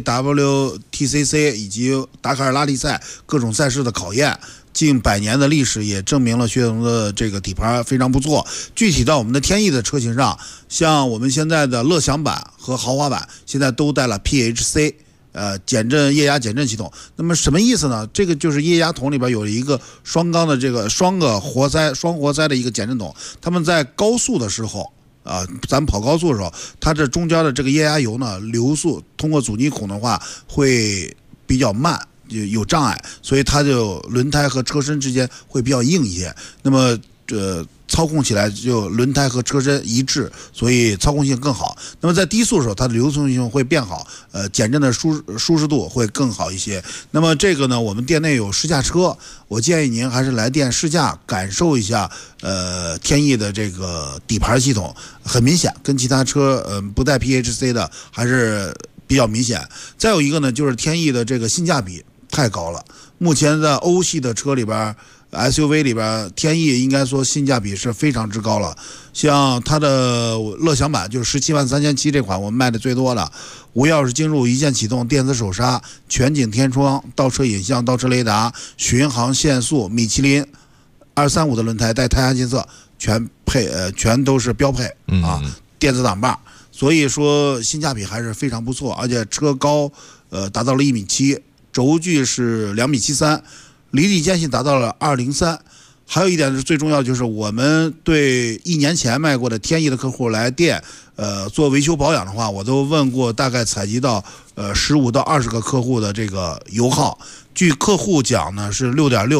WRC、WTCC 以及达喀尔拉力赛各种赛事的考验。近100年的历史也证明了雪铁龙的这个底盘非常不错。具体到我们的天翼的车型上，像我们现在的乐享版和豪华版现在都带了 PHC 液压减震系统。那么什么意思呢？这个就是液压筒里边有一个双缸的这个双活塞的一个减震筒，他们在高速的时候咱们跑高速的时候，它这中间的这个液压油呢流速通过阻尼孔的话会比较慢。 有障碍，所以它就轮胎和车身之间会比较硬一些。那么操控起来就轮胎和车身一致，所以操控性更好。那么在低速的时候，它的流通性会变好，减震的舒适度会更好一些。那么这个呢，我们店内有试驾车，我建议您还是来店试驾，感受一下天翼的这个底盘系统，很明显跟其他车不带 PHC 的还是比较明显。再有一个呢，就是天翼的这个性价比太高了，目前在欧系的车里边，SUV 里边，天翼应该说性价比是非常之高了。像它的乐享版就是173700这款，我们卖的最多的，无钥匙进入、一键启动、电子手刹、全景天窗、倒车影像、倒车雷达、巡航限速、米其林235的轮胎带胎压监测，全都是标配啊，电子挡把，所以说性价比还是非常不错，而且车高达到了1.7米，轴距是2.73米。离地间隙达到了203，还有一点是最重要，就是我们对1年前卖过的天翼的客户来店，做维修保养的话，我都问过，大概采集到15到20个客户的这个油耗。据客户讲呢，是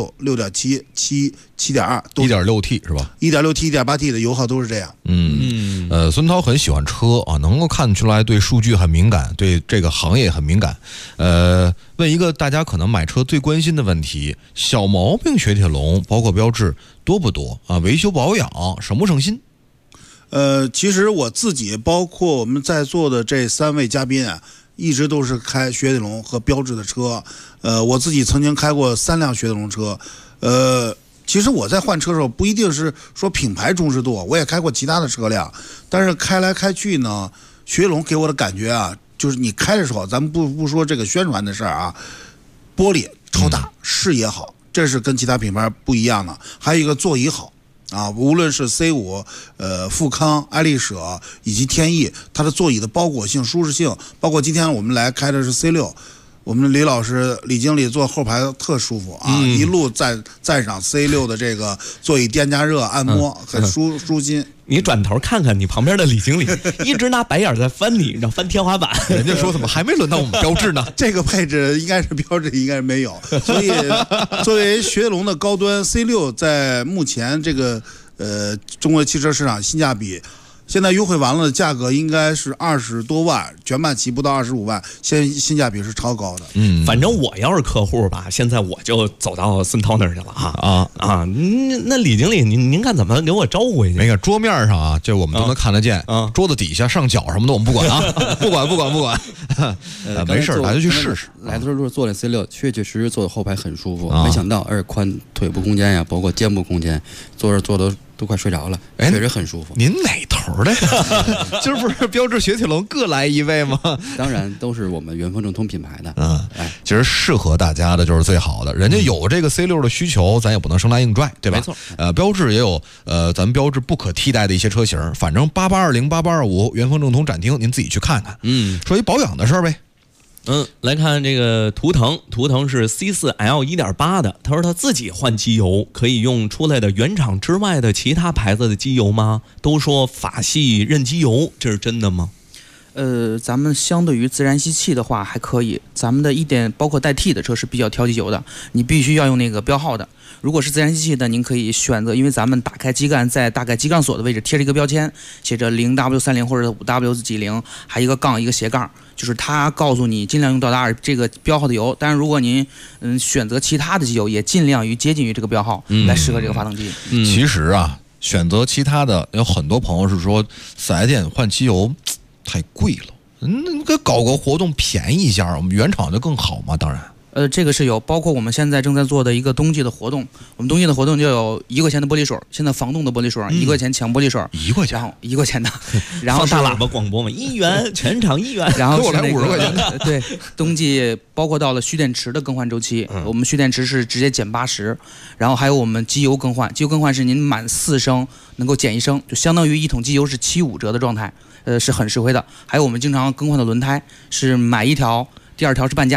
6.6、6.7、7.2， 1.6T 是吧 ？1.6T、1.8T 的油耗都是这样。 孙涛很喜欢车啊，能够看出来对数据很敏感，对这个行业很敏感。问一个大家可能买车最关心的问题：小毛病雪铁龙包括标致多不多啊？维修保养省不省心？ 其实我自己包括我们在座的这3位嘉宾啊，一直都是开雪铁龙和标致的车。我自己曾经开过3辆雪铁龙车。其实我在换车的时候不一定是说品牌忠实度，我也开过其他的车辆，但是开来开去呢，雪铁龙给我的感觉啊，就是你开的时候，咱们不说这个宣传的事儿啊，玻璃超大，视野好，这是跟其他品牌不一样的。还有一个座椅好啊，无论是 C5、富康、爱丽舍以及天翼，它的座椅的包裹性、舒适性，包括今天我们来开的是 C6。我们李老师、李经理坐后排特舒服啊，一路赞赏 C6 的这个座椅电加热按摩，很舒心。 你转头看看你旁边的李经理，一直拿白眼在翻你，让翻天花板。 人家说怎么还没轮到我们标致呢？ 这个配置应该是标致，应该是没有。所以作为雪铁龙的高端 C6，在目前这个中国汽车市场性价比。现在优惠完了的价格应该是20多万，全办齐不到25万，性价比是超高的。 反正我要是客户吧，现在我就走到孙涛那儿去了那李经理，您看怎么给我招呼回去？ 那个桌面上啊，这我们都能看得见，桌子底下上脚什么的我们不管啊，不管，没事，咱就去试试。 来的时候坐了 C6，确确实实坐的后排很舒服，没想到而且宽腿部空间呀，包括肩部空间，坐的都快睡着了，确实很舒服。 您哪头的呀？今儿不是标致雪铁龙各来一位吗？ 当然都是我们元丰正通品牌的。 其实适合大家的就是最好的。人家有这个 C6 的需求，咱也不能生拉硬拽，对吧？ 没错。 标致也有咱们标致不可替代的一些车型，反正8820、8825元丰正通展厅，您自己去看看。说一保养的事儿呗。 来看这个途腾是 C4L 1.8的，他说他自己换机油可以用出来的原厂之外的其他牌子的机油吗？都说法系认机油，这是真的吗？ 咱们相对于自然吸气的话还可以，咱们的包括带 T 的车是比较挑机油的，你必须要用那个标号的。如果是自然吸气的，您可以选择，因为咱们打开机盖，在大概机杠锁的位置贴着一个标签，写着 0W30 或者 5W 几0，还一个杠一个斜杠，就是它告诉你尽量用到达这个标号的油。但是如果您选择其他的机油，也尽量接近于这个标号，来适合这个发动机。 其实啊，选择其他的有很多朋友是说4S店换机油太贵了，搞个活动便宜一下，我们原厂就更好嘛。当然。 这个是有，包括我们现在正在做的一个冬季的活动，我们冬季的活动就有1块钱的玻璃水，现在防冻的玻璃水1块钱抢玻璃水 ，1块钱， 然后1块钱的，然后放大喇叭广播嘛，1元全场1元， 然后给我来50块钱的。对，冬季包括到了蓄电池的更换周期，我们蓄电池是直接减80，然后还有我们机油更换，机油更换是您满4升能够减1升，就相当于1桶机油是75折的状态，是很实惠的。还有我们经常更换的轮胎，是买1条。第2条是半价的，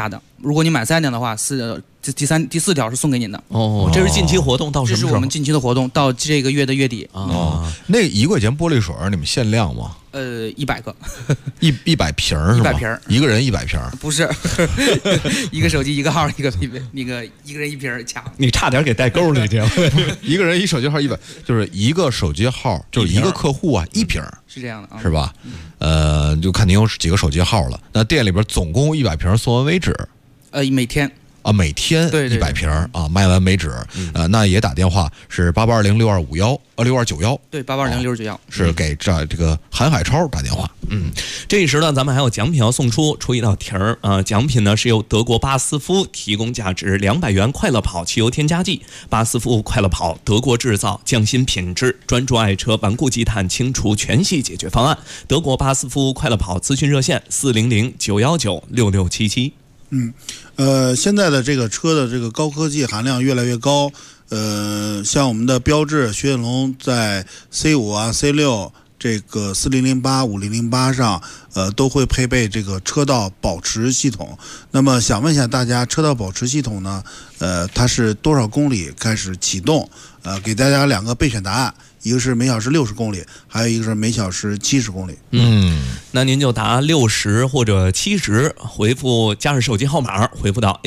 如果你买3辆的话，第4条是送给您的。 哦，这是近期活动，到什么时候？ 这是我们近期的活动，到这个月的月底。 那1块钱玻璃水你们限量吗 ？100个 ，100瓶是吗？100瓶，一个人100瓶？ 不是，一个手机一个号，一个人1瓶抢。 你差点给带沟里去了。 一个人1手机号100，就是一个手机号就是一个客户啊1瓶， 是这样的啊， 是吧？就看您有几个手机号了。那店里边总共100瓶送完为止。 每天。 每天100瓶啊，卖完为止。那也打电话是88206251，6291。 对，88206291 是给这个韩海超打电话。 这一时段咱们还有奖品要送出一道题儿啊！奖品呢是由德国巴斯夫提供价值200元快乐跑汽油添加剂。巴斯夫快乐跑，德国制造，匠心品质，专注爱车顽固积碳清除全系解决方案。德国巴斯夫快乐跑咨询热线400-919-6677。 现在的这个车的这个高科技含量越来越高，像我们的标致雪铁龙在 C5 啊 C6 这个4008、5008上，都会配备这个车道保持系统。那么想问一下大家，车道保持系统呢，它是多少公里开始启动？给大家2个备选答案。一个是每小时60公里，还有一个是每小时70公里。 那您就答60或者70，回复加上手机号码，回复到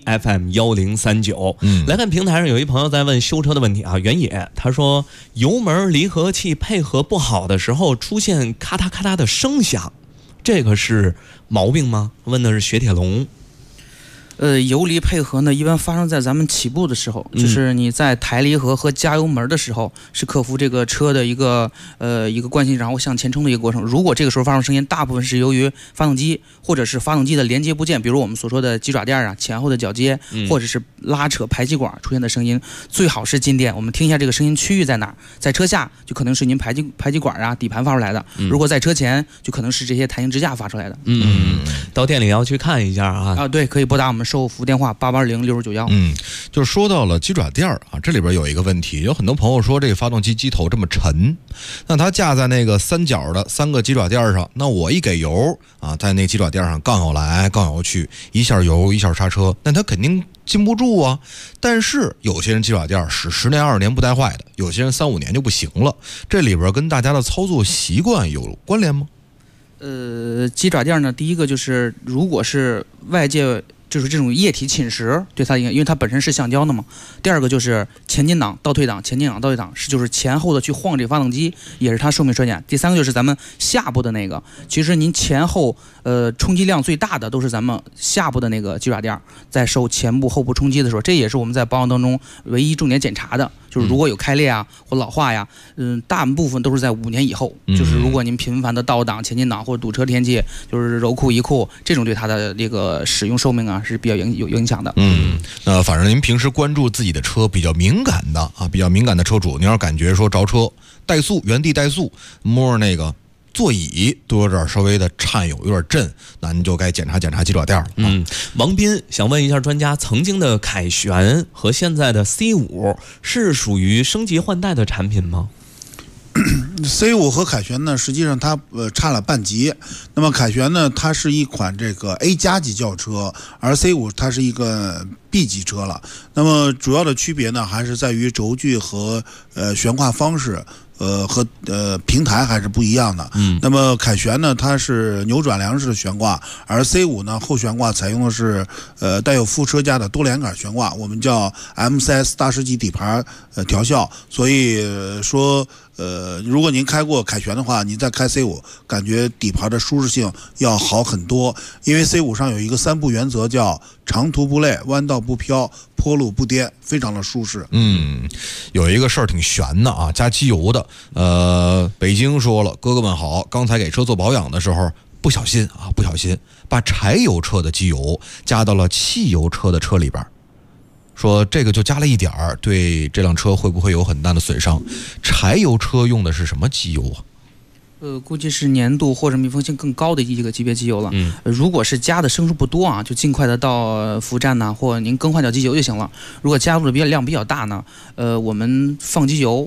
ACFM1039。来看平台上有一朋友在问修车的问题啊，原野他说油门离合器配合不好的时候出现咔嗒咔嗒的声响，这个是毛病吗？问的是雪铁龙。 油离配合呢，一般发生在咱们起步的时候，就是你在抬离合和加油门的时候，是克服这个车的一个惯性，然后向前冲的一个过程。如果这个时候发生声音，大部分是由于发动机或者是发动机的连接部件，比如我们所说的鸡爪垫啊、前后的铰接，或者是拉扯排气管出现的声音。最好是进店，我们听一下这个声音区域在哪儿。在车下就可能是您排气管啊、底盘发出来的；如果在车前，就可能是这些弹性支架发出来的。 到店里要去看一下啊。 对，可以拨打我们售后服务电话88206291。 就是说到了鸡爪垫啊，这里边有一个问题，有很多朋友说这个发动机机头这么沉，那它架在那个3角的3个鸡爪垫上，那我一给油啊，在那鸡爪垫上杠悠来杠悠去，一下油一下刹车，那它肯定禁不住啊。但是有些人鸡爪垫使10年20年不带坏的，有些人3-5年就不行了，这里边跟大家的操作习惯有关联吗？ 鸡爪垫呢，第一个就是如果是外界就是这种液体侵蚀对它影响，因为它本身是橡胶的嘛。第二个就是前进档、倒退档、前进档、倒退档，就是前后的去晃这个发动机，也是它寿命衰减。第三个就是咱们下部的那个，其实您前后冲击量最大的都是咱们下部的那个鸡爪垫，在受前部后部冲击的时候，这也是我们在保养当中唯一重点检查的。就是如果有开裂啊或老化呀，大部分都是在5年以后。就是如果您频繁的倒档、前进档或者堵车天气，就是柔库移库这种，对它的这个使用寿命啊是比较有影响的。 反正您平时关注自己的车比较敏感的啊，比较敏感的车主，您要感觉说着车怠速，原地怠速，摸着那个座椅都有点稍微的颤悠，有点震，那您就该检查检查鸡爪垫了。 王斌想问一下专家，曾经的凯旋和现在的 C5 是属于升级换代的产品吗 ？C5 和凯旋呢，实际上它差了半级。那么凯旋呢，它是一款这个 A 加级轿车，而 C5 它是一个 B 级车了。那么主要的区别呢，还是在于轴距和悬挂方式。和平台还是不一样的。那么凯旋呢，它是扭转梁式的悬挂，而 C5 呢后悬挂采用的是带有副车架的多连杆悬挂，我们叫 MCS 大师级底盘调校。所以说如果您开过凯旋的话，您再开 C5，感觉底盘的舒适性要好很多。因为 C5 上有一个3不原则，叫长途不累，弯道不飘，坡路不颠，非常的舒适。 有一个事儿挺悬的啊，加机油的。北京说了，哥哥们好，刚才给车做保养的时候，不小心把柴油车的机油加到了汽油车的车里边。说这个就加了一点儿，对这辆车会不会有很大的损伤？柴油车用的是什么机油啊？ 估计是粘度或者密封性更高的一个级别机油了。如果是加的升数不多啊，就尽快的到服务站呢，或您更换掉机油就行了。如果加入的量比较大呢，我们放机油，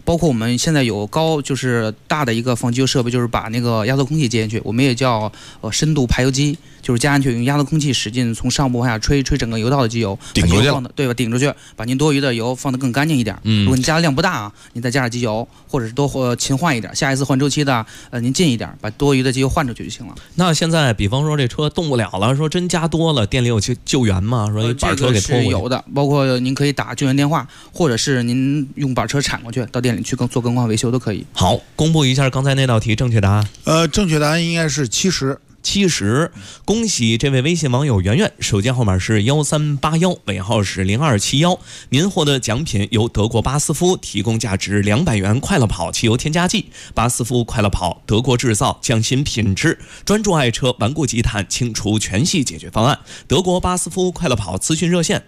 包括我们现在有就是大的一个防机油设备，就是把那个压缩空气接进去，我们也叫深度排油机，就是加进去用压缩空气使劲从上部往下吹整个油道的机油， 顶出去， 对吧？顶出去，把您多余的油放得更干净一点。如果你加的量不大啊，你再加点机油，或者是多勤换一点，下一次换周期的您进一点，把多余的机油换出去就行了。 那现在比方说这车动不了了，说真加多了，店里有救援吗？说把车给拖过去， 是有的，包括您可以打救援电话，或者是您用把车铲过去到店里去做更换维修都可以。 好，公布一下刚才那道题正确答案。 正确答案应该是70。 恭喜这位微信网友圆圆，手机号码是1381，尾号是0271。您获得奖品由德国巴斯夫提供价值200元快乐跑汽油添加剂。巴斯夫快乐跑，德国制造，匠心品质，专注爱车，顽固积碳，清除全系解决方案。德国巴斯夫快乐跑咨询热线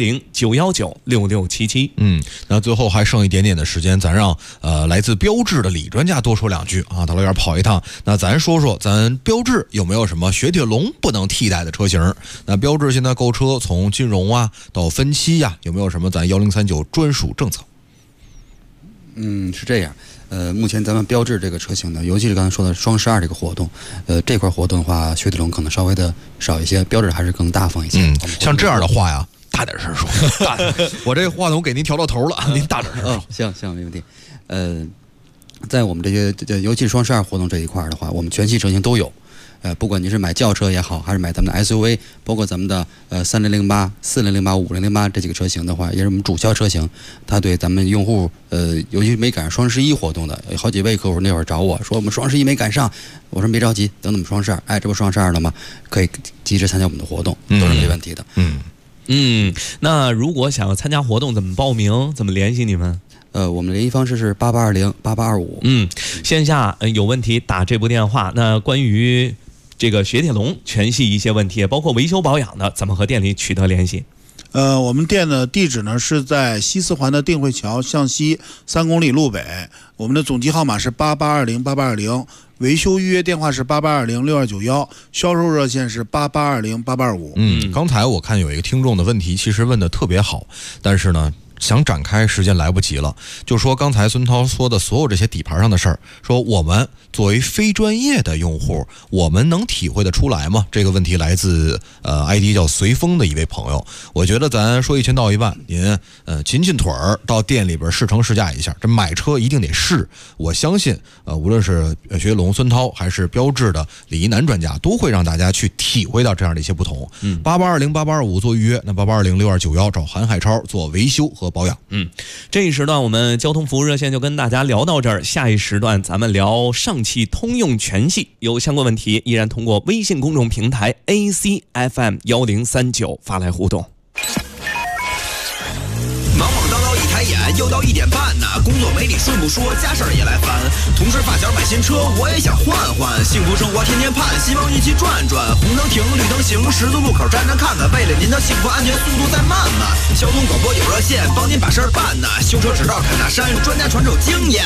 400-919-6677。 那最后还剩一点点的时间，咱让来自标致的李专家多说两句啊，大老远跑一趟。那咱说说咱标致有没有什么雪铁龙不能替代的车型？那标致现在购车从金融啊到分期呀，有没有什么咱1039专属政策？ 是这样。目前咱们标致这个车型呢，尤其是刚才说的双12这个活动，这块活动的话，雪铁龙可能稍微的少一些，标致还是更大方一些。 像这样的话呀，大点声说。我这话筒给您调到头了，您大点声说。 行，没问题。在我们这些，尤其是双12活动这一块的话，我们全系车型都有。不管你是买轿车也好，还是买咱们的 SUV， 包括咱们的3008、4008、5008这几个车型的话，也是我们主销车型。它对咱们用户，尤其没赶上双11活动的，有好几位客户那会儿找我说我们双11没赶上，我说别着急，等我们双12，这不双12了吗？可以及时参加我们的活动，都是没问题的。 那如果想要参加活动，怎么报名？怎么联系你们？ 我们联系方式是88208825。 线下有问题打这部电话。那关于这个雪铁龙全系一些问题，包括维修保养的，怎么和店里取得联系？ 我们店的地址呢是在西四环的定慧桥向西3公里路北，我们的总机号码是88208820，维修预约电话是88206291，销售热线是88208825。 刚才我看有一个听众的问题，其实问的特别好，但是呢想展开时间来不及了，就说刚才孙涛说的所有这些底盘上的事儿，说我们作为非专业的用户，我们能体会得出来吗？这个问题来自ID 叫随风的一位朋友。我觉得咱说一千道一万，您勤腿儿到店里边试乘试驾一下，这买车一定得试。我相信无论是雪铁龙孙涛还是标致的李一男专家，都会让大家去体会到这样的一些不同。88208825做预约，那88206291找韩海超做维修和保养。 这一时段我们交通服务热线就跟大家聊到这儿，下一时段咱们聊上汽通用全系，有相关问题依然通过微信公众平台 ACFM1039 发来互动。 忙忙叨叨一抬眼，又到1点半呢，工作没理顺不说，家事儿也来烦。同事发小买新车，我也想换换，幸福生活天天盼，希望一起转转。红灯停，绿灯行，十字路口站站看看，为了您的幸福安全，速度再慢慢。交通广播有热线，帮您把事儿办呢。修车指导侃大山，专家传授经验。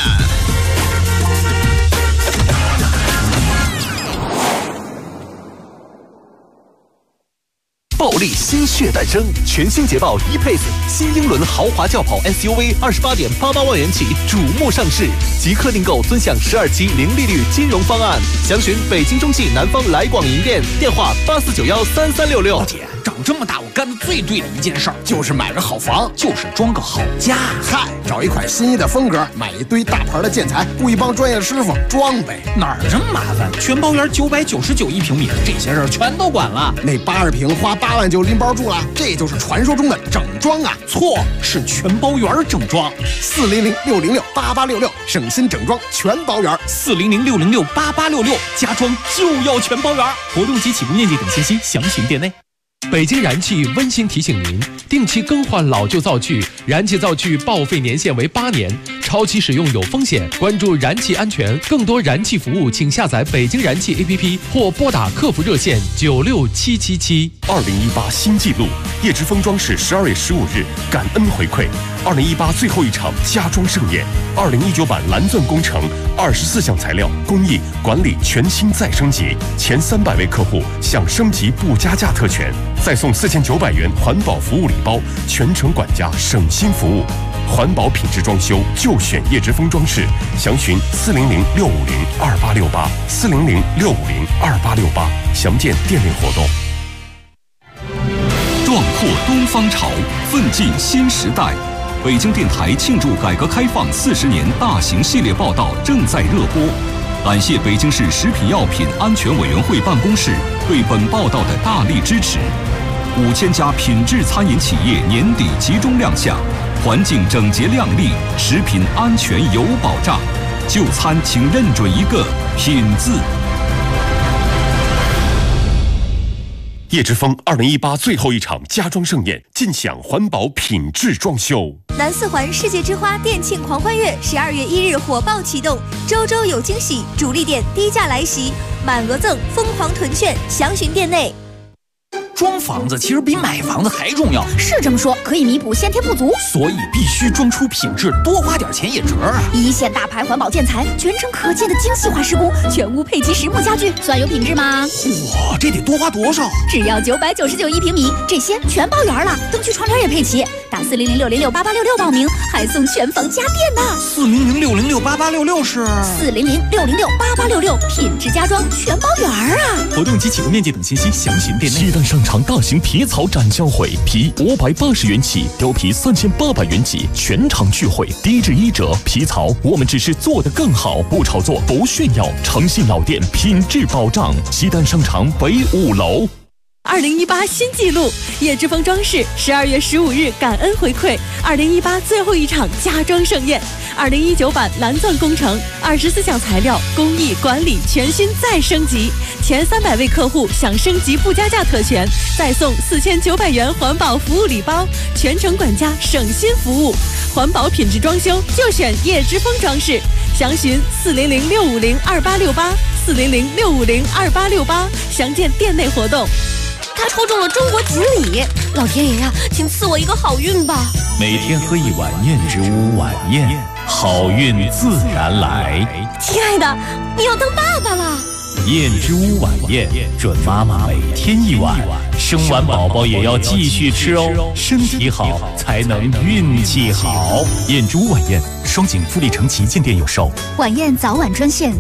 暴力新血诞生，全新捷豹 E-Pace 新英伦豪华轿跑 SUV 28.88万元起瞩目上市，即刻订购尊享12期零利率金融方案。详询北京中汽南方来广营店，电话84913366。 老姐，长这么大我干的最对的一件事儿就是买个好房，就是装个好家。 嗨，找一款心仪的风格，买一堆大牌的建材，雇一帮专业的师傅装呗。 哪儿这么麻烦？全包园999一平米，这些事儿全都管了。 那80平花8万就拎包住了，这就是传说中的整装啊！ 错，是全包园整装。 400-606-8866，省心整装全包园。 400-606-8866，家装就要全包园。活动及起步面积等信息详询店内。 北京燃气温馨提醒您，定期更换老旧灶具，燃气灶具报废年限为8年，超期使用有风险。关注燃气安全，更多燃气服务，请下载北京燃气 APP 或拨打客服热线96777。 2018新纪录，叶之峰装饰12月15日感恩回馈2018最后一场家装盛宴，2019版蓝钻工程24项材料工艺管理全新再升级，前300位客户享升级不加价特权，再送4900元环保服务礼包，全程管家省心服务。 环保品质装修就选叶之峰装饰，详询400-650-2868，400-650-2868，详见店内活动。 壮阔东方潮，奋进新时代。北京电台庆祝改革开放40年大型系列报道正在热播，感谢北京市食品药品安全委员会办公室对本报道的大力支持。5000家品质餐饮企业年底集中亮相，环境整洁亮丽，食品安全有保障。就餐请认准一个“品”字。 叶之峰2018最后一场家装盛宴，尽享环保品质装修。 南四环世界之花店庆狂欢月12月1日火爆启动，周周有惊喜，主力店低价来袭，满额赠，疯狂囤券，详询店内。 装房子其实比买房子还重要， 是这么说，可以弥补先天不足， 所以必须装出品质，多花点钱也值啊！ 一线大牌环保建材，全程可见的精细化施工，全屋配齐实木家具，算有品质吗？ 哇，这得多花多少？ 只要999一平米，这些全包圆了，灯具窗帘也配齐。打400-606-8866报名，还送全房家电呢。 400-606-8866是 400-606-8866，品质家装全包圆啊！ 活动及启动面积等信息详询店内。西单商场大型皮草展销会，皮580元起，貂皮3800元起，全场聚会，低至1折。皮草我们只是做得更好，不炒作，不炫耀，诚信老店，品质保障。西单商场北5楼。 2018新纪录，叶之峰装饰12月15日感恩回馈2018最后一场家装盛宴，2019版蓝钻工程，24项材料工艺管理全新再升级，前300位客户享升级不加价特权，再送4900元环保服务礼包，全程管家省心服务，环保品质装修就选叶之峰装饰，详询400-650-2868，400-650-2868，详见店内活动。 他抽中了中国锦鲤，老天爷呀，请赐我一个好运吧！ 每天喝一碗燕之屋晚宴，好运自然来。 亲爱的，你要当爸爸了。 燕之屋晚宴，准妈妈每天1碗，生完宝宝也要继续吃哦，身体好才能运气好。燕之屋晚宴，双井富力城旗舰店有售。 晚宴早晚专线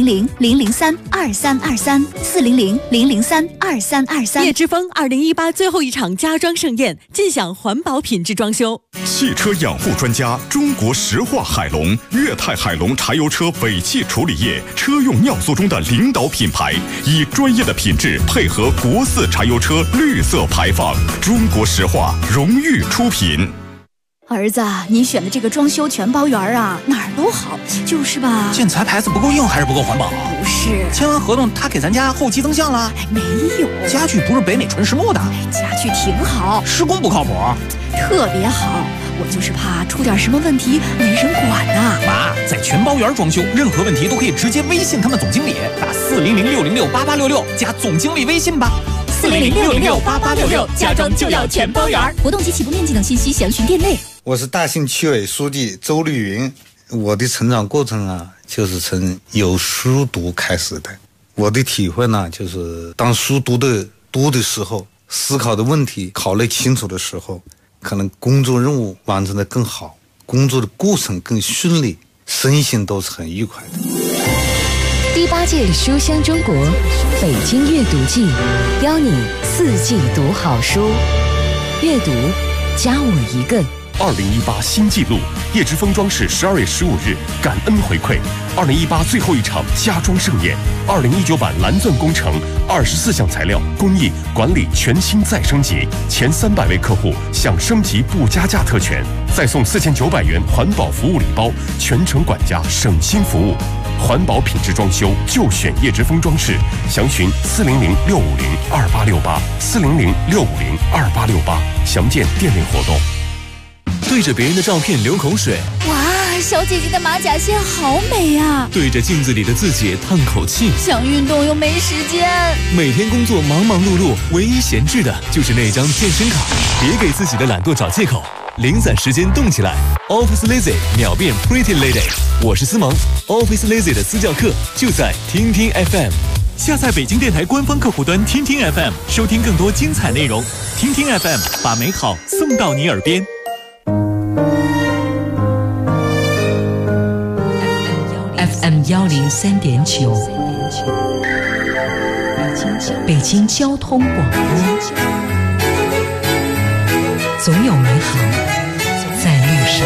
400-003-2323，400-003-2323。 叶之峰2018最后一场家装盛宴，尽享环保品质装修。 汽车养护专家中国石化海龙，粤泰海龙柴油车尾气处理液，车用尿素中的领导品牌，以专业的品质配合国4柴油车绿色排放，中国石化荣誉出品。 儿子，你选的这个装修全包圆啊，哪儿都好，就是吧？ 建材牌子不够硬还是不够环保？ 不是， 签完合同他给咱家后期增项了？ 没有， 家具不是北美纯实木的， 家具挺好， 施工不靠谱， 特别好。我就是怕出点什么问题没人管呐。 妈，在全包圆装修，任何问题都可以直接微信他们总经理，打400-606-8866加总经理微信吧。 400-606-8866，家装就要全包圆。活动及起步面积等信息详询店内。 我是大兴区委书记周绿云，我的成长过程啊，就是从有书读开始的。我的体会呢，就是当书读的时候，思考的问题考虑清楚的时候，可能工作任务完成的更好，工作的过程更顺利，身心都是很愉快的。 第8届书香中国北京阅读季，邀你4季读好书，阅读加我一个。 2018新纪录，叶之峰装饰12月15日感恩回馈2018最后一场家装盛宴，2019版蓝钻工程24项材料工艺管理全新再升级，前300位客户享升级不加价特权，再送4900元环保服务礼包，全程管家省心服务，环保品质装修就选叶之峰装饰，详询400-650-2868，400-650-2868，详见店内活动。 对着别人的照片流口水， 哇，小姐姐的马甲线好美啊！ 对着镜子里的自己叹口气， 想运动又没时间。 每天工作忙忙碌碌，唯一闲置的就是那张健身卡。别给自己的懒惰找借口，零散时间动起来。Office Lazy 秒变 Pretty Lady， 我是思萌。Office Lazy 的私教课就在听听 FM。下载北京电台官方客户端听听 FM， 收听更多精彩内容。听听 FM， 把美好送到你耳边。 FM 103.9，北京交通广播，总有美好在路上。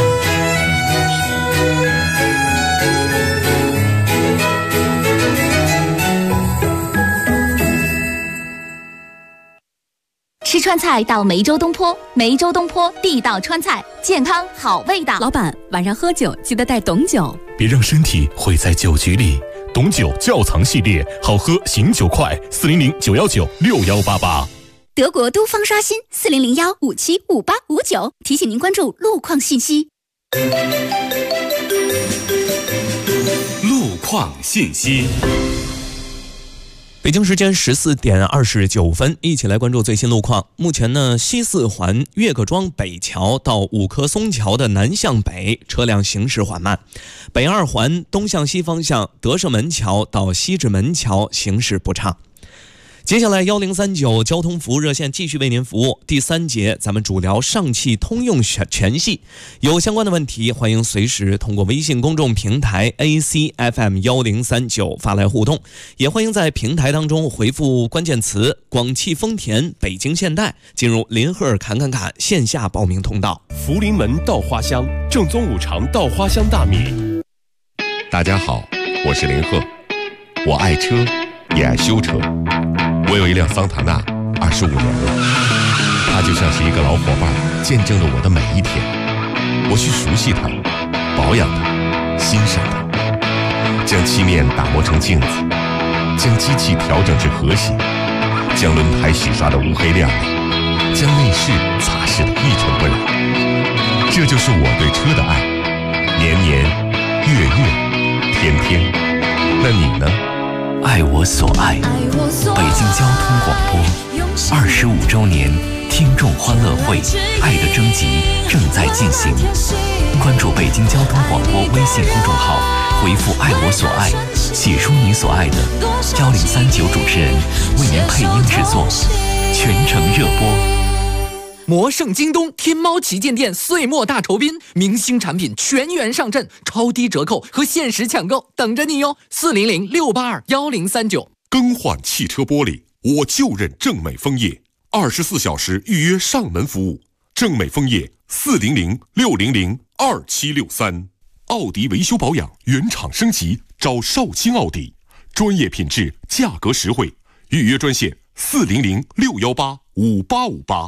吃川菜到梅州东坡，梅州东坡地道川菜，健康好味道。 老板，晚上喝酒记得带董酒， 别让身体毁在酒局里。董酒窖藏系列，好喝醒酒快，400-919-6188。 德国都方刷新400-157-5859，提醒您关注路况信息。 路况信息。 北京时间14点29分，一起来关注最新路况。目前呢，西四环岳各庄北桥到五棵松桥的南向北车辆行驶缓慢，北二环东向西方向德胜门桥到西直门桥行驶不畅。接下来1039交通服务热线继续为您服务。第3节咱们主聊上汽通用全系，有相关的问题欢迎随时通过微信公众平台 ACFM 1039发来互动，也欢迎在平台当中回复关键词广汽丰田北京现代，进入林赫尔侃线下报名通道。 福临门稻花香，正宗五常稻花香大米。 大家好，我是林赫，我爱车也爱修车。我有一辆桑塔纳25年了，它就像是一个老伙伴，见证着我的每一天。我去熟悉它，保养它，欣赏它，将漆面打磨成镜子，将机器调整至和谐，将轮胎洗刷得乌黑亮丽，将内饰擦拭得一尘不染。这就是我对车的爱，年年月月天天。那你呢？ 爱我所爱，北京交通广播25周年听众欢乐会爱的征集正在进行，关注北京交通广播微信公众号，回复爱我所爱，写出你所爱的，1039主持人为您配音制作，全程热播。 魔圣京东天猫旗舰店岁末大酬宾，明星产品全员上阵，超低折扣和限时抢购等着你哟！400-682-1039。 更换汽车玻璃，我就认正美枫叶，24小时预约上门服务。正美枫叶400-600-2763。奥迪维修保养原厂升级，找绍兴奥迪，专业品质，价格实惠。预约专线400-618-5858。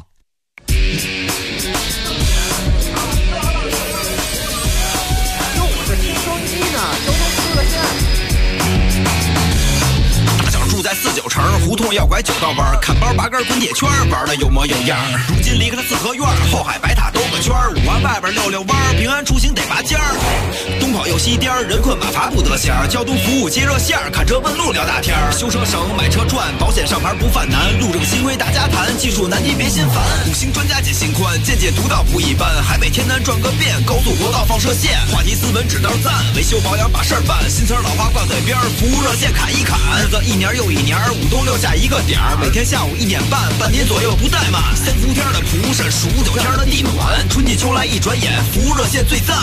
住在49城，胡同要拐9道弯，看包8根滚铁圈，玩的有模有样。如今离开了四合院，后海白塔兜个圈，5环外边溜溜弯，平安出行得拔尖儿。东跑又西颠，人困马乏不得闲。交通服务接热线，看车问路聊大天。修车省，买车赚，保险上牌不犯难。路政新规大家谈，技术难题别心烦。5星专家解心宽，见解独到不一般。海北天南转个遍，高速国道放射线。话题斯文指道赞，维修保养把事儿办。新词老话挂嘴边，服务热线砍一砍。日子一年又一年，5东6下一个点儿，每天下午1点半，半年左右不怠慢。3伏天的蒲山，15、9天的地暖，春季秋来一转眼，服务热线最赞。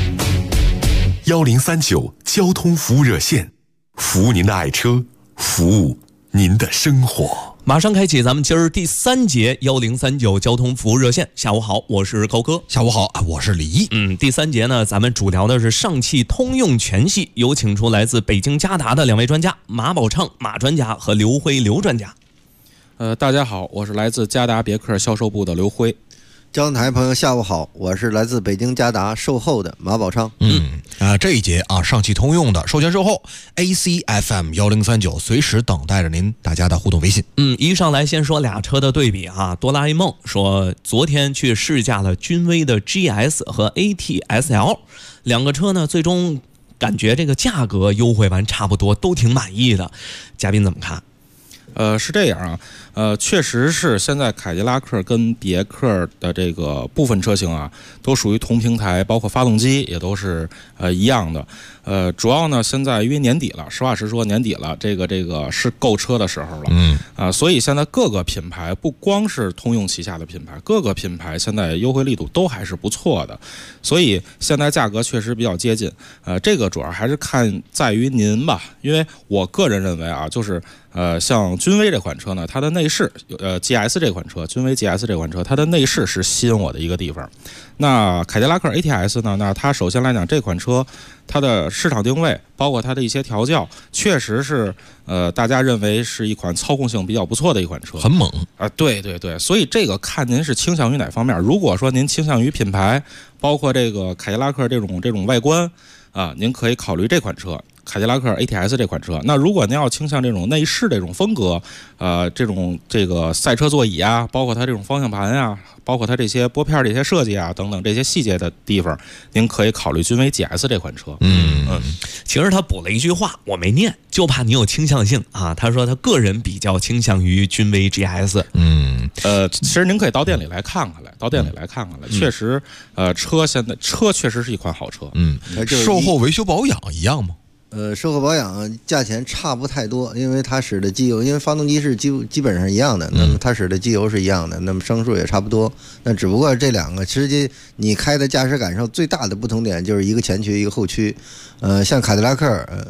1039交通服务热线，服务您的爱车，服务您的生活。 马上开启咱们今儿第3节1039交通服务热线。下午好，我是高哥。 下午好，我是李毅。 第3节呢，咱们主聊的是上汽通用全系，有请出来自北京嘉达的2位专家，马宝畅马专家和刘辉刘专家。 大家好，我是来自嘉达别克销售部的刘辉。 交通台朋友下午好，我是来自北京嘉达售后的马宝畅。 这一节上汽通用的授权售后 ACFM 1039随时等待着您大家的互动微信。 一上来先说俩车的对比啊。哆啦 A 梦说昨天去试驾了君威的 GS 和 AT-SL 两个车呢，最终感觉这个价格优惠完差不多，都挺满意的。嘉宾怎么看？ 是这样啊，确实是现在凯迪拉克跟别克的这个部分车型啊，都属于同平台，包括发动机也都是一样的。主要呢，现在因为年底了，实话实说，年底了，这个是购车的时候了，所以现在各个品牌不光是通用旗下的品牌，各个品牌现在优惠力度都还是不错的，所以现在价格确实比较接近。这个主要还是看在于您吧，因为我个人认为啊，就是像君威这款车呢，它的内饰GS 这款车，君威 GS 这款车，它的内饰是吸引我的一个地方。那凯迪拉克 ATS 呢，那它首先来讲，这款车它的市场定位，包括它的一些调教，确实是大家认为是一款操控性比较不错的一款车， 很猛啊，对对对，所以这个看您是倾向于哪方面。如果说您倾向于品牌，包括这个凯迪拉克这种外观啊，您可以考虑这款车。凯迪拉克 ATS 这款车，那如果您要倾向这种内饰这种风格，这个赛车座椅啊，包括它这种方向盘啊，包括它这些拨片这些设计啊等等这些细节的地方，您可以考虑君威 GS 这款车。 其实他补了一句话，我没念，就怕你有倾向性啊。他说他个人比较倾向于君威 GS。 其实您可以到店里来看看来，确实，现在车确实是一款好车。 售后维修保养一样吗？ 售后保养价钱差不太多，因为它使的机油，因为发动机是基本上一样的，那么它使的机油是一样的，那么升数也差不多。那只不过这两个实际你开的驾驶感受最大的不同点就是一个前驱一个后驱。像凯迪拉克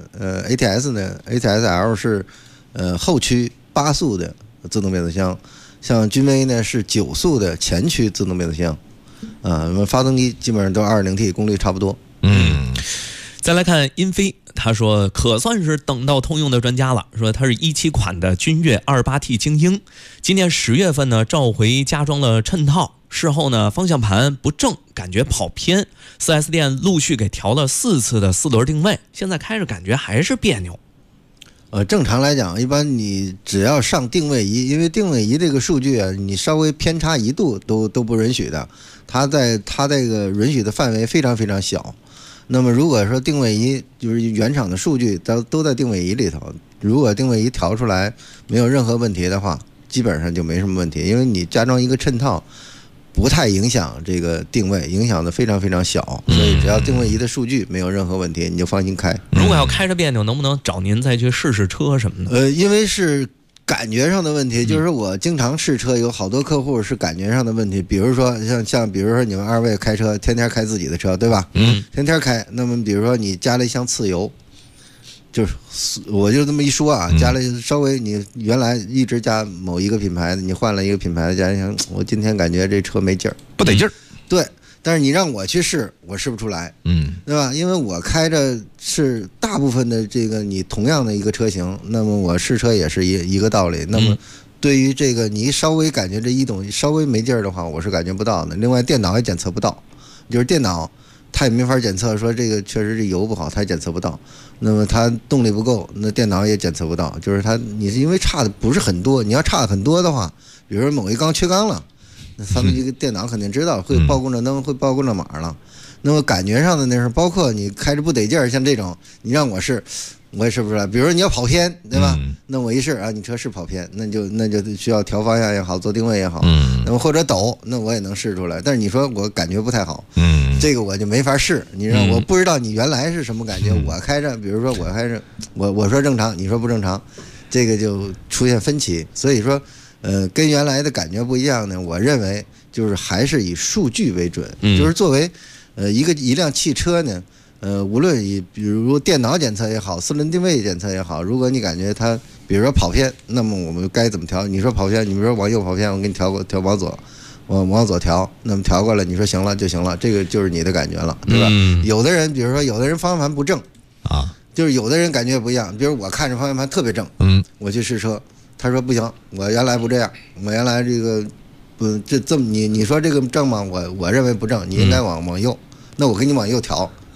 ATS 呢 ，ATS-L 是后驱8速的自动变速箱，像君威呢是9速的前驱自动变速箱。发动机基本上都 2.0T， 功率差不多。 再来看英菲，他说可算是等到通用的专家了，说他是17款的君越 28T 精英，今年10月份呢召回加装了衬套，事后呢方向盘不正，感觉跑偏， 4S 店陆续给调了4次的4轮定位，现在开着感觉还是别扭。 正常来讲，一般你只要上定位仪，因为定位仪这个数据啊，你稍微偏差1度都不允许的，它这个允许的范围非常非常小。那么如果说定位仪就是原厂的数据都在定位仪里头，如果定位仪调出来没有任何问题的话，基本上就没什么问题，因为你加装一个衬套不太影响这个定位，影响的非常非常小，所以只要定位仪的数据没有任何问题，你就放心开。 如果要开着别扭，能不能找您再去试试车什么的？ 因为是感觉上的问题，就是我经常试车，有好多客户是感觉上的问题，比如说像比如说你们2位开车，天天开自己的车，对吧？天天开，那么比如说你加了一箱次油，就是我就这么一说啊，加了稍微你原来一直加某一个品牌的，你换了一个品牌的加一箱，我今天感觉这车没劲儿， 不得劲儿。 对。但是你让我去试，我试不出来，对吧？因为我开着是大部分的这个你同样的一个车型，那么我试车也是一个道理。那么对于这个你稍微感觉这一懂稍微没劲儿的话，我是感觉不到的。另外电脑也检测不到，就是电脑它也没法检测说这个确实这油不好，它也检测不到。那么它动力不够，那电脑也检测不到。就是你是因为差的不是很多，你要差的很多的话，比如说某一缸缺缸了。发动机电脑肯定知道会报共振灯，会报共振码了。那么感觉上的那是包括你开着不得劲儿，像这种你让我试，我也试不出来。比如说你要跑偏，对吧？那我一试啊，你车是跑偏，那就需要调方向也好，做定位也好，那么或者抖，那我也能试出来。但是你说我感觉不太好，这个我就没法试。你让我不知道你原来是什么感觉，我开着，比如说我开着，我说正常，你说不正常，这个就出现分歧。所以说。跟原来的感觉不一样呢，我认为就是还是以数据为准，就是作为一辆汽车呢，无论以比如电脑检测也好，4轮定位检测也好，如果你感觉它比如说跑偏，那么我们该怎么调？你说跑偏，你比如说往右跑偏，我给你调往左，往左调，那么调过来，你说行了就行了，这个就是你的感觉了，对吧？有的人比如说有的人方向盘不正啊，就是有的人感觉不一样，比如我看着方向盘特别正，我去试车。他说不行，我原来不这样，我原来这个不这么你说这个正吗？我认为不正，你应该往右，那我给你往右调，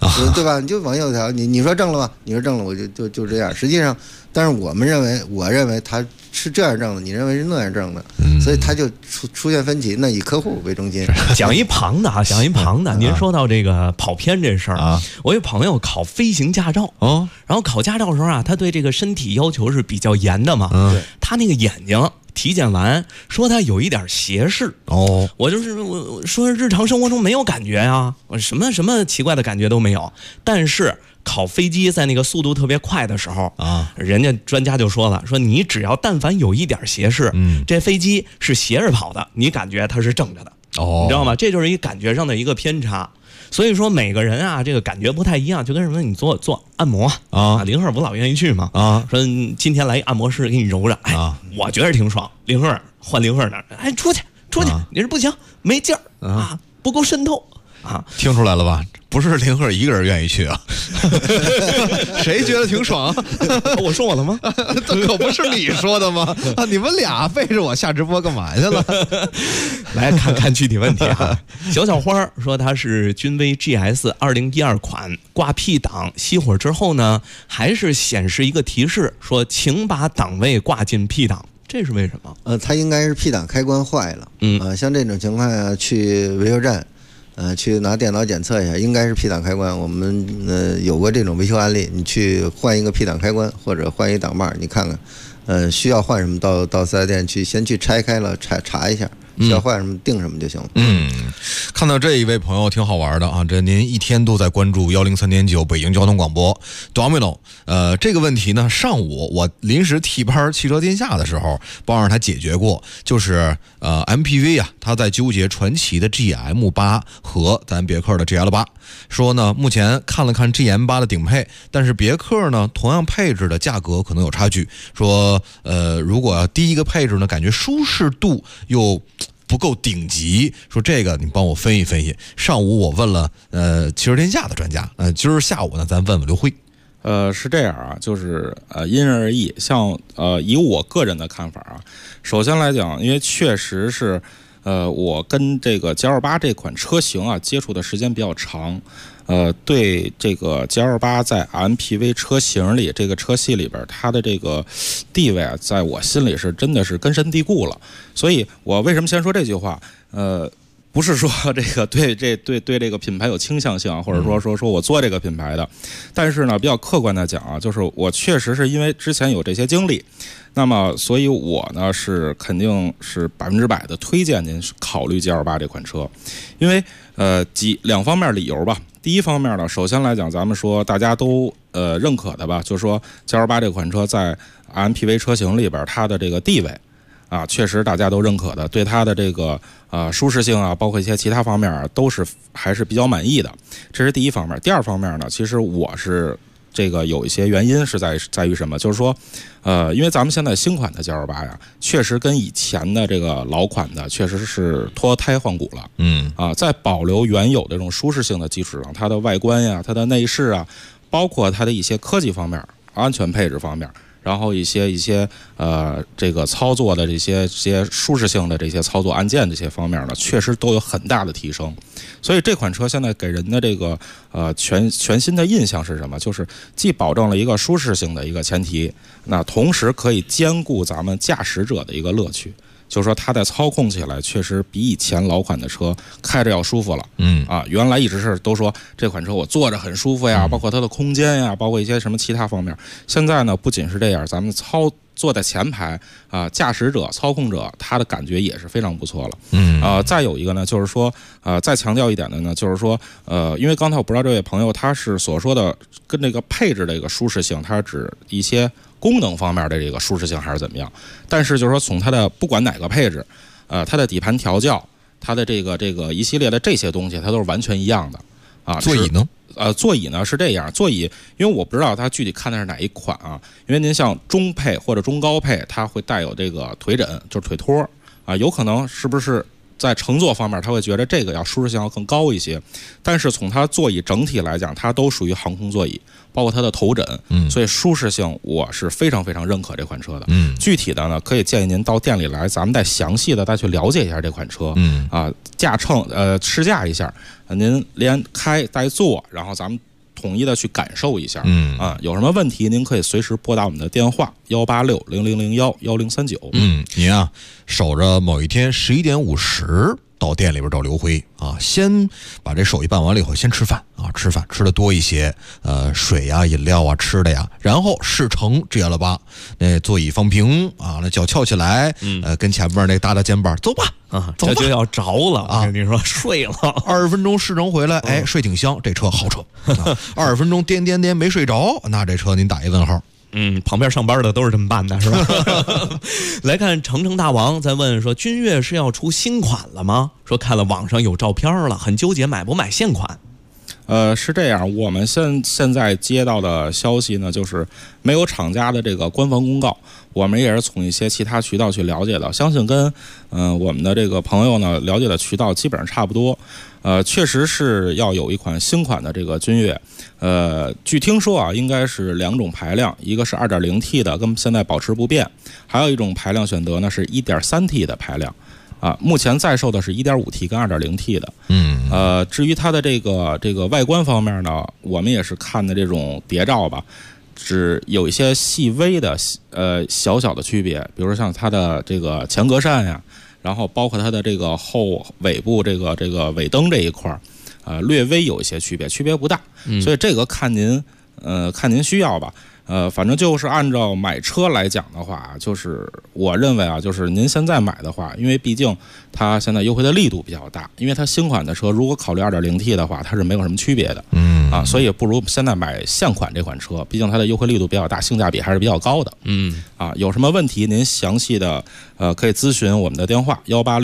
对吧？你就往右调，你说正了吧？你说正了，我就这样。实际上，但是我认为他是这样正的，你认为是那样正的，所以他就出现分歧。那以客户为中心。 讲一旁的啊，讲一旁的。您说到这个跑偏这事儿啊，我有朋友考飞行驾照哦， 然后考驾照的时候啊，他对这个身体要求是比较严的嘛，他那个眼睛体检完说他有一点斜视哦， 我说日常生活中没有感觉啊，我什么奇怪的感觉都没有，但是考飞机在那个速度特别快的时候啊，人家专家就说了，说你只要但凡有一点斜视，这飞机是斜着跑的，你感觉它是正着的哦，你知道吗？这就是一感觉上的一个偏差。所以说每个人啊，这个感觉不太一样，就跟什么你做按摩啊，林鹤不老愿意去吗？啊，说今天来按摩师给你揉着，哎，我觉得挺爽。林鹤换林鹤那儿，哎，出去，你是不行，没劲儿啊，不够渗透啊， 听出来了吧？不是林鹤一个人愿意去啊，谁觉得挺爽？ 我说我了吗？ 这可不是你说的吗？啊，你们俩背着我下直播干嘛去了？ 来看看具体问题啊。小花说他是君威 GS 2012款，挂 P 档熄火之后呢，还是显示一个提示说请把档位挂进 P 档。这是为什么？ 它应该是 P 档开关坏了。像这种情况下去维修站。去拿电脑检测一下，应该是 P 档开关。我们有过这种维修案例，你去换一个 P 档开关或者换一档把，你看看，需要换什么到四 S 店去先去拆开了查一下，需要换什么定什么就行了。 看到这一位朋友挺好玩的啊，这您一天都在关注103.9北京交通广播 Domino。这个问题呢，上午我临时替班汽车天下的时候帮着他解决过，就是MPV 啊，他在纠结传祺的 GM8 和咱别克的 GL8，说呢目前看了看 GM8 的顶配，但是别克呢同样配置的价格可能有差距，说如果第一个配置呢感觉舒适度又不够顶级，说这个你帮我分析分析。上午我问了汽车天下的专家，今儿下午呢咱问问刘辉。 是这样啊，就是因人而异。像以我个人的看法啊，首先来讲，因为确实是我跟这个 G28 这款车型啊接触的时间比较长，对这个 G28 在 MPV 车型里这个车系里边它的这个地位啊，在我心里是真的是根深蒂固了。所以我为什么先说这句话？不是说这个对这个品牌有倾向性啊，或者说我做这个品牌的，但是呢，比较客观的讲啊，就是我确实是因为之前有这些经历，那么所以我呢是肯定是100%的推荐您考虑 G28 这款车，因为两方面理由吧。第一方面呢，首先来讲，咱们说大家都认可的吧，就是说 G28 这款车在 MPV 车型里边它的这个地位。啊，确实大家都认可的，对它的这个舒适性啊，包括一些其他方面啊，都是还是比较满意的。这是第一方面。第二方面呢，其实我是这个有一些原因是在于什么？就是说，因为咱们现在新款的G28呀，确实跟以前的这个老款的确实是脱胎换骨了。在保留原有的这种舒适性的基础上，它的外观呀、它的内饰啊，包括它的一些科技方面、安全配置方面。然后一些这个操作的这些舒适性的这些操作按键这些方面呢，确实都有很大的提升。所以这款车现在给人的这个全新的印象是什么？就是既保证了一个舒适性的一个前提，那同时可以兼顾咱们驾驶者的一个乐趣。就是说它在操控起来确实比以前老款的车开着要舒服了。原来一直是都说这款车我坐着很舒服呀，包括它的空间呀，包括一些什么其他方面。现在呢，不仅是这样，咱们坐在前排驾驶者、操控者他的感觉也是非常不错了。再有一个呢，就是说再强调一点的呢，就是说因为刚才我不知道这位朋友他是所说的跟这个配置的一个舒适性，它是指一些功能方面的这个舒适性还是怎么样？但是就是说从它的不管哪个配置，它的底盘调教，它的这个一系列的这些东西，它都是完全一样的啊。 座椅呢？ 座椅呢是这样，座椅因为我不知道它具体看的是哪一款啊，因为您像中配或者中高配，它会带有这个腿枕，就是腿托啊，有可能是不是？在乘坐方面，他会觉得这个要舒适性要更高一些，但是从它座椅整体来讲，它都属于航空座椅，包括它的头枕，所以舒适性我是非常非常认可这款车的。具体的呢，可以建议您到店里来，咱们再详细的再去了解一下这款车。驾乘试驾一下，您连开带坐，然后咱们统一的去感受一下。有什么问题您可以随时拨打我们的电话18600011039。 您啊守着某一天11点50到店里边找刘辉啊，先把这手续办完了以后，先吃饭啊，吃的多一些，水呀、饮料啊、吃的呀，然后事成结了吧，那座椅放平啊，那脚翘起来，跟前面那搭肩膀，走吧啊， 走吧这就要着了啊！你说睡了 20分钟事成回来，哎，睡挺香，这车好车。20分钟颠没睡着，那这车您打一问号。 旁边上班的都是这么办的，是吧？来看程大王在问说，君越是要出新款了吗？说看了网上有照片了，很纠结买不买现款。 是这样，我们现在接到的消息呢，就是没有厂家的这个官方公告，我们也是从一些其他渠道去了解的，相信跟我们的这个朋友呢了解的渠道基本上差不多。确实是要有一款新款的这个君越，据听说啊，应该是2种排量，一个是 2.0T 的，跟现在保持不变，还有一种排量选择呢是 1.3T 的排量。目前在售的是 1.5T 跟 2.0T 的。至于它的这个外观方面呢，我们也是看的这种谍照吧，只有一些细微的小的区别，比如说像它的这个前格栅呀，然后包括它的这个后尾部这个尾灯这一块略微有一些区别不大，所以这个看您需要吧。反正就是按照买车来讲的话，就是我认为啊，就是您现在买的话，因为毕竟它现在优惠的力度比较大，因为它新款的车如果考虑 2.0T 的话，它是没有什么区别的。所以不如现在买现款这款车，毕竟它的优惠力度比较大，性价比还是比较高的。有什么问题您详细的可以咨询我们的电话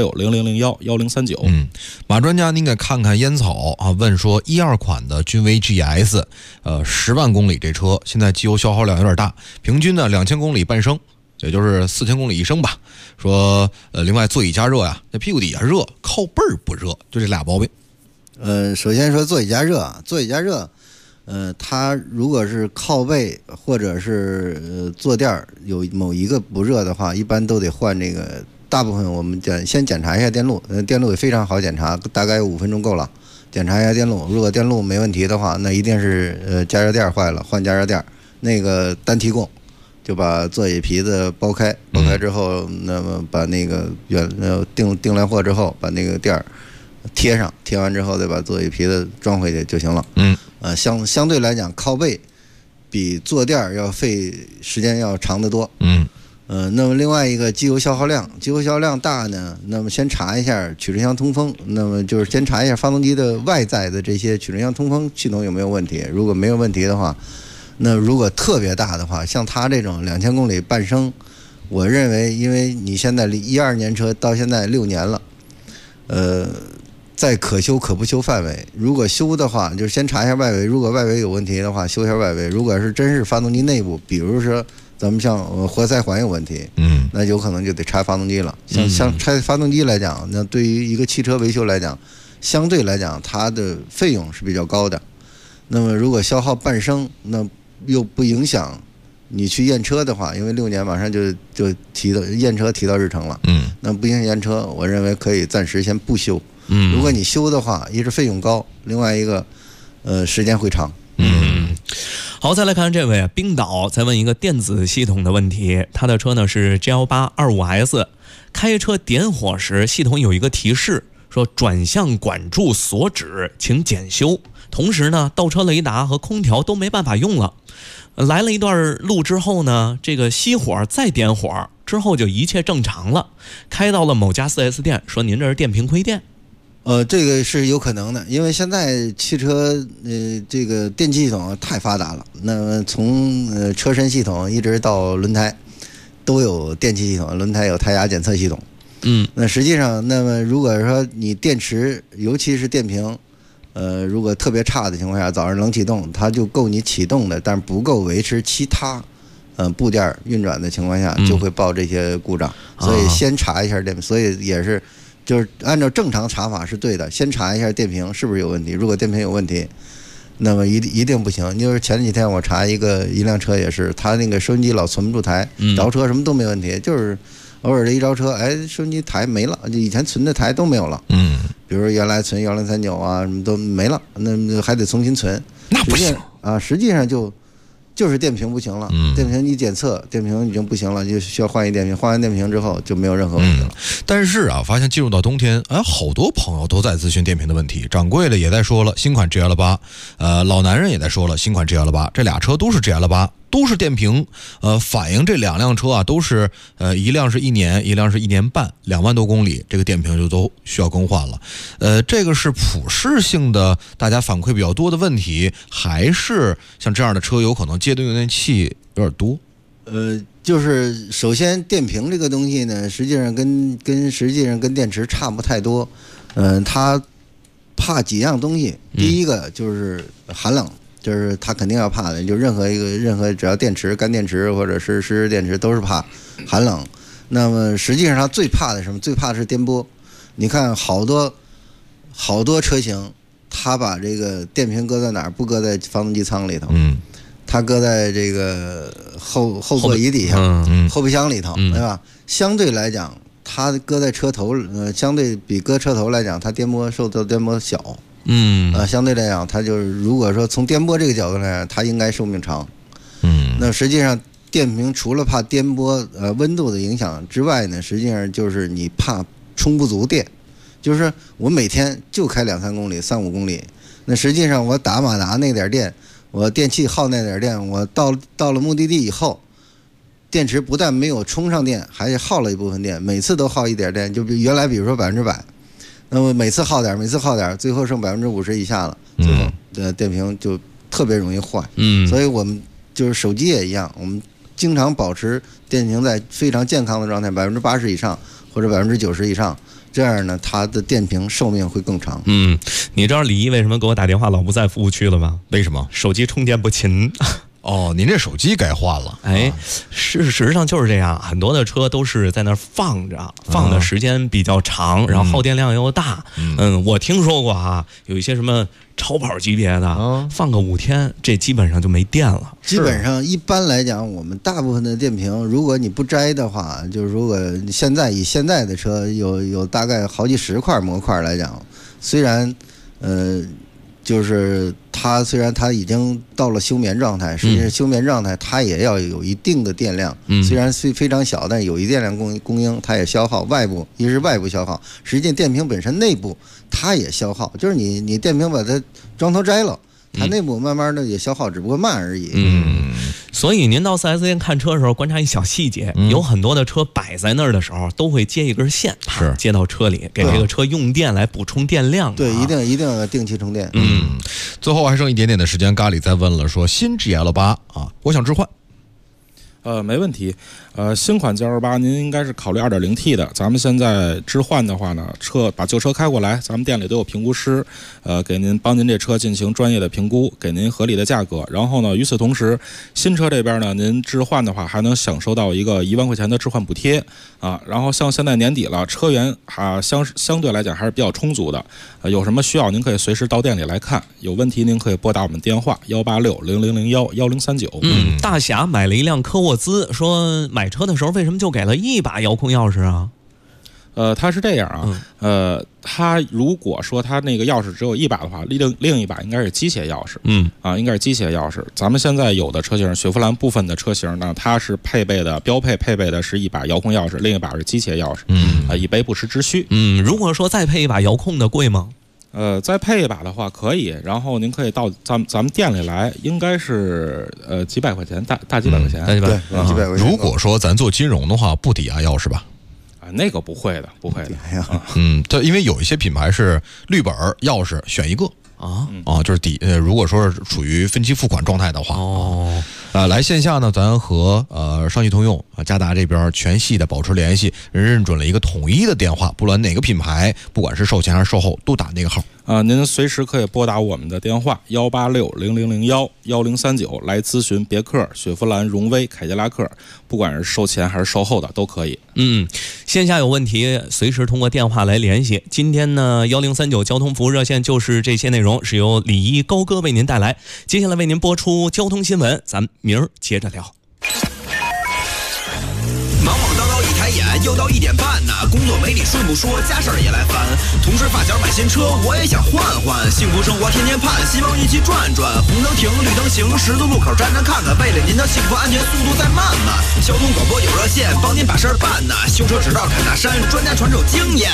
18600011039。 马专家，您给看看烟草啊，问说12款的君威 GS， 10万公里这车现在机油消耗量有点大，平均呢2000公里半升，也就是4000公里一升吧。说另外座椅加热呀，那屁股底下热，靠背儿不热，就这俩毛病。 首先说座椅加热，它如果是靠背或者是坐垫有某一个不热的话，一般都得换这个。大部分我们先检查一下电路，电路也非常好检查，大概5分钟够了。检查一下电路，如果电路没问题的话，那一定是加热垫坏了，换加热垫。那个单提供，就把座椅皮子剥开之后，那么把那个订来货之后，把那个垫儿贴上，贴完之后再把座椅皮子装回去就行了。相对来讲，靠背比坐垫要费时间要长得多。那么另外一个机油消耗量大呢，那么先查一下曲轴箱通风，那么就是先查一下发动机的外在的这些曲轴箱通风系统有没有问题。如果没有问题的话，那如果特别大的话，像它这种2000公里半升，我认为因为你现在12年车到现在6年了，在可修可不修范围。如果修的话，就是先查一下外围，如果外围有问题的话，修一下外围。如果是真是发动机内部，比如说咱们像活塞环有问题，那有可能就得拆发动机了。像拆发动机来讲，那对于一个汽车维修来讲，相对来讲它的费用是比较高的。那么如果消耗半升，那又不影响你去验车的话，因为6年马上就验车提到日程了。那不影响验车，我认为可以暂时先不修。如果你修的话，一是费用高，另外一个时间会长。 好，再来看这位冰岛在问一个电子系统的问题。他的车呢是 G1825S， 开车点火时系统有一个提示说转向管柱锁止，请检修。同时呢，倒车雷达和空调都没办法用了。来了一段路之后呢，这个熄火再点火之后就一切正常了。开到了某家 4S 店，说您这是电瓶亏电。 这个是有可能的，因为现在汽车这个电气系统太发达了。那么从车身系统一直到轮胎都有电气系统，轮胎有胎压检测系统。那实际上，那么如果说你电池，尤其是电瓶，如果特别差的情况下，早上冷启动，它就够你启动的，但是不够维持其他部件运转的情况下，就会报这些故障。所以先查一下电瓶，所以也是。就是按照正常查法是对的，先查一下电瓶是不是有问题。如果电瓶有问题，那么一定不行。就是前几天我查一辆车也是，他那个收音机老存不住台，着车什么都没问题，就是偶尔的一着车，收音机台没了，就以前存的台都没有了。比如说原来存1039啊，什么都没了，那还得重新存。 那不行， 啊，实际上就是电瓶不行了，电瓶你检测电瓶已经不行了，就需要换一电瓶，换完电瓶之后就没有任何问题了。 但是啊，发现进入到冬天，好多朋友都在咨询电瓶的问题，掌柜的也在说了新款 GL8，老男人也在说了新款 GL8，这俩车都是 GL8。都是电瓶，反映这两辆车啊，都是一辆是1年，一辆是1年半，2万多公里，这个电瓶就都需要更换了。这个是普适性的，大家反馈比较多的问题，还是像这样的车有可能阶段用电器有点多？ 就是首先电瓶这个东西呢，实际上跟电池差不太多，它怕几样东西，第一个就是寒冷。就是它肯定要怕的，就任何只要电池、干电池或者是湿式电池都是怕寒冷。那么实际上它最怕的什么？最怕的是颠簸。你看好多车型，它把这个电瓶搁在哪儿？不搁在发动机舱里头，它搁在这个后座椅底下，后备箱里头，对吧？相对来讲，它搁在车头，相对比搁车头来讲，它受到颠簸小。相对来讲，它就是如果说从颠簸这个角度来讲，它应该寿命长。那实际上电瓶除了怕颠簸温度的影响之外呢，实际上就是你怕充不足电，就是我每天就开2-3公里、3-5公里，那实际上我打马达那点电，我电器耗那点电，我到了目的地以后，电池不但没有充上电，还耗了一部分电，每次都耗一点电，就原来比如说100%。那么每次耗点，最后剩50%以下了，最后的电瓶就特别容易坏。所以我们就是手机也一样，我们经常保持电瓶在非常健康的状态，80%以上或者90%以上，这样呢，它的电瓶寿命会更长。 你知道李毅为什么给我打电话老不在服务区了吗？ 为什么？ 手机充电不勤。 哦，您这手机该换了。 事实上就是这样，很多的车都是在那儿放着，放的时间比较长，然后耗电量又大。我听说过啊，有一些什么超跑级别的，放个5天，这基本上就没电了。 基本上一般来讲，我们大部分的电瓶，如果你不摘的话，就是如果以现在的车有大概好几十块模块来讲，虽然就是它虽然它已经到了休眠状态，实际上休眠状态它也要有一定的电量，虽然非常小，但有一电量供应，它也消耗一是外部消耗，实际电瓶本身内部它也消耗，就是你电瓶把它装头摘了，它内部慢慢的也消耗，只不过慢而已。 所以您到 4S 店看车的时候，观察一小细节，有很多的车摆在那儿的时候，都会接一根线，接到车里，给这个车用电来补充电量。 对，一定要定期充电。 最后还剩一点点的时间，咖喱再问了，说新 GL8啊，我想置换。 没问题。新款 GL8 您应该是考虑 2.0T 的。咱们现在置换的话呢，把旧车开过来，咱们店里都有评估师，帮您这车进行专业的评估，给您合理的价格。然后呢，与此同时，新车这边呢，您置换的话还能享受到一个1万块钱的置换补贴啊。然后像现在年底了，车源相对来讲还是比较充足的。有什么需要您可以随时到店里来看，有问题您可以拨打我们电话186-0001-1039。 大侠买了一辆科沃兹，说买车的时候为什么就给了一把遥控钥匙啊？ 它是这样啊，它如果说它那个钥匙只有一把的话，另一把应该是机械钥匙，应该是机械钥匙。咱们现在有的车型，雪佛兰部分的车型呢，它是标配配备的是一把遥控钥匙，另一把是机械钥匙，以备不时之需。 如果说再配一把遥控的贵吗？ 再配一把的话可以，然后您可以到咱们店里来，应该是几百块钱，大几百块钱， 对，几百块钱。 如果说咱做金融的话，不抵押钥匙吧？ 那个不会的。 对，因为有一些品牌是绿本钥匙选一个就是如果说是处于分期付款状态的话，来线下呢，咱和上汽通用嘉达这边全系的保持联系，认准了一个统一的电话，不论哪个品牌，不管是售前还是售后，都打那个号。 您随时可以拨打我们的电话186-0001-1039来咨询别克、雪佛兰、荣威、凯迪拉克，不管是售前还是售后的都可以。 线下有问题随时通过电话来联系。今天呢1039交通服务热线就是这些内容，是由李一高哥为您带来。接下来为您播出交通新闻，咱们明儿接着聊。 忙忙叨叨一抬眼， 又到1点半呢，工作没你顺不说，家事儿也来烦。同事发小买新车，我也想换换，幸福生活天天盼，希望一起转转。红灯停，绿灯行，十字路口站站看看，为了您的幸福安全，速度再慢慢。交通广播有热线，帮您把事儿办呢。修车指道砍大山，专家传授经验。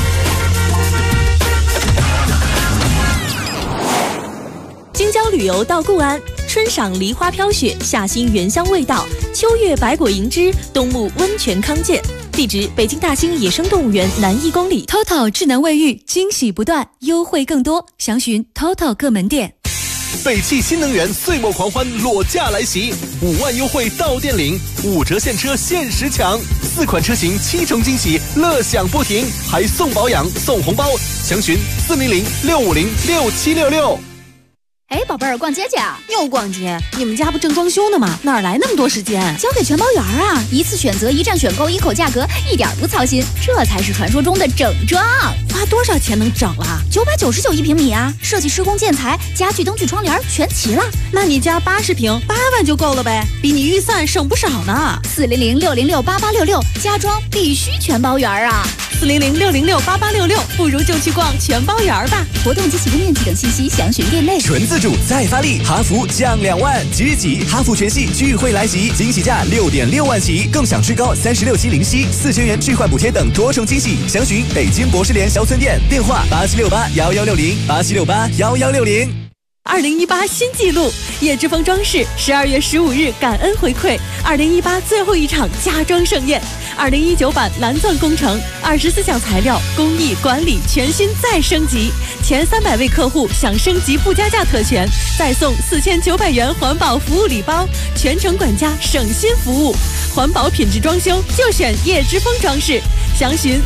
京郊旅游到固安，春赏梨花飘雪，夏欣原香味道，秋月百果盈枝，冬沐温泉康健。地址：北京大兴野生动物园南1公里。 TOTO 智能卫浴，惊喜不断，优惠更多，详询 TOTO 各门店。 北汽新能源岁末狂欢裸驾来袭，5万优惠到店领，5折现车限时抢，4款车型7重惊喜，乐享不停，还送保养送红包，详询400-650-6766。 哎，宝贝儿，逛街去啊？ 又逛街？你们家不正装修呢吗？哪来那么多时间？ 交给全包园啊！一次选择，一站选购，一口价格，一点不操心，这才是传说中的整装。 花多少钱能整了 ？999一平米啊！设计、施工、建材、家具、灯具、窗帘全齐了。 那你家80平，8万就够了呗，比你预算省不少呢。 400-606-8866，家装必须全包园啊 ！400-606-8866，不如就去逛全包园吧。 活动及启动面积等信息详询店内。 纯自主再发力，哈弗降2万，即日起哈弗全系聚会来袭，惊喜价6.6万起，更享最高36期零息，4000元置换补贴等多重惊喜。详询北京博士联小村店，电话87681160，87681160。 2018新纪录，叶之峰装饰12月15日感恩回馈2018最后一场家装盛宴。2019版蓝钻工程，24项材料、工艺、管理全新再升级，前300位客户享升级不加价特权，再送4900元环保服务礼包，全程管家省心服务，环保品质装修就选叶之峰装饰。详询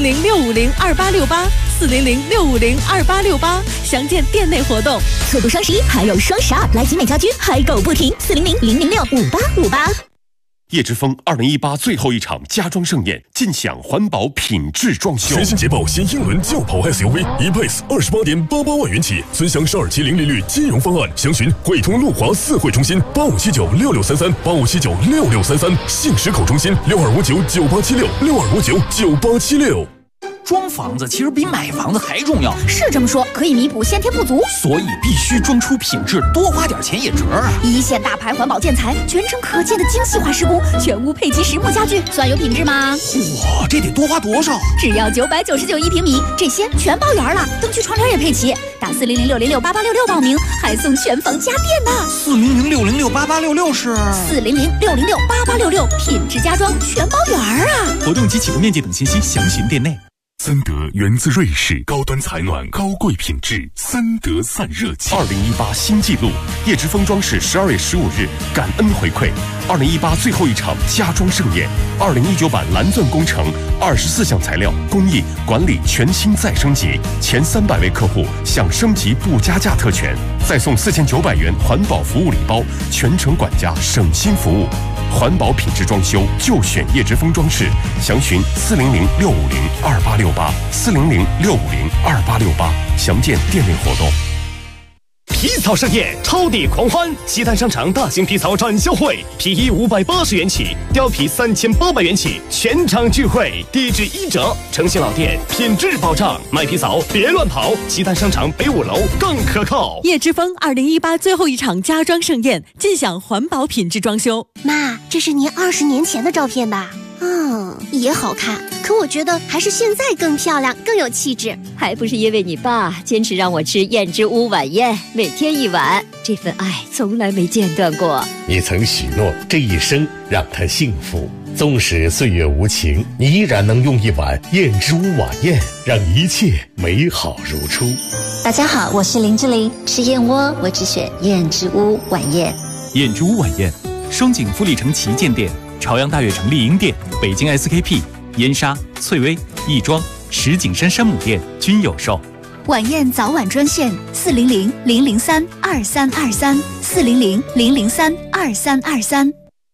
400-650-2868，400-650-2868，详见店内活动。 错过双11还有双12，来集美家居嗨购不停，400-006-5858。 叶之峰2018最后一场家装盛宴，尽享环保品质装修。 全新捷豹新英伦轿跑 SUV E-Pace 28.88万元起，尊享12期零利率金融方案，详询汇通路华4汇中心85796633，85796633，杏石口中心62599876，62599876。 装房子其实比买房子还重要， 是这么说，可以弥补先天不足， 所以必须装出品质，多花点钱也值啊！ 一线大牌环保建材，全程可见的精细化施工，全屋配齐实木家具，算有品质吗？ 哇，这得多花多少？ 只要999一平米，这些全包圆了，灯具窗帘也配齐。打400-606-8866报名，还送全房家电呢。 400-606-8866是 400-606-8866，品质家装全包圆啊！ 活动及启动面积等信息详询店内。 森德源自瑞士，高端采暖，高贵品质，森德散热器。 2018新纪录，叶之峰装饰12月15日感恩回馈2018最后一场家装盛宴，2019版蓝钻工程24项材料、工艺、管理全新再升级，前300位客户享升级不加价特权，再送4900元环保服务礼包，全程管家省心服务。环保品质装修就选叶之峰装饰，详询400-650-2868，400-650-2868，详见店内活动。 皮草盛宴，超抵狂欢！西单商场大型皮草展销会，皮衣580元起，貂皮3800元起，全场聚会，低至1折，诚信老店，品质保障。买皮草别乱跑，西单商场北5楼更可靠。 叶之峰2018最后一场家装盛宴，尽享环保品质装修。 妈，这是您20年前的照片吧？也好看，可我觉得还是现在更漂亮，更有气质。 还不是因为你爸坚持让我吃燕之屋晚宴，每天1碗，这份爱从来没间断过。 你曾许诺这一生让他幸福，纵使岁月无情，你依然能用1碗燕之屋晚宴，让一切美好如初。 大家好，我是林志玲，吃燕窝我只选燕之屋晚宴。 燕之屋晚宴，双井富力城旗舰店、朝阳大悦城丽婴店、北京 SKP、燕莎、翠微、亦庄、石景山山姆店均有售。 晚宴早晚专线400-003-2323，400-003-2323。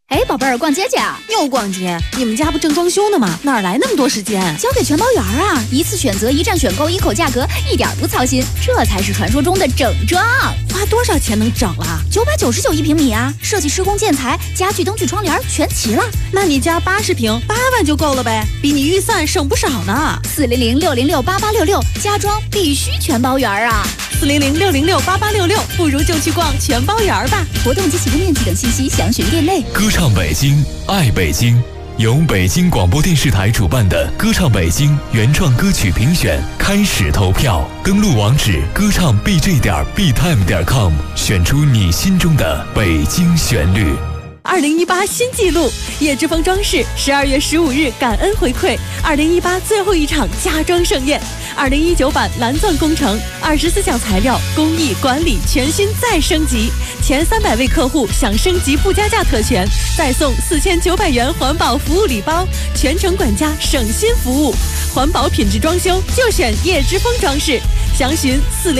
哎，宝贝儿，逛街去啊？ 又逛街？你们家不正装修呢吗？哪来那么多时间？ 交给全包园啊！一次选择，一站选购，一口价格，一点不操心，这才是传说中的整装。 花多少钱能整了 ？999一平米啊！设计、施工、建材、家具、灯具、窗帘全齐了。 那你家80平，8万就够了呗，比你预算省不少呢。 400-606-8866，家装必须全包园啊 ！400-606-8866，不如就去逛全包园吧。 活动及启动面积等信息详询店内。 歌唱北京，爱北京，由北京广播电视台主办的歌唱北京原创歌曲评选开始投票，登录网址歌唱 bj.btime.com， 选出你心中的北京旋律。 2018新纪录，叶之峰装饰12月15日感恩回馈2018最后一场家装盛宴，2019版蓝钻工程，24项材料工艺管理全新再升级，前300位客户享升级不加价特权，再送4900元环保服务礼包，全程管家省心服务，环保品质装修就选叶之峰装饰，详询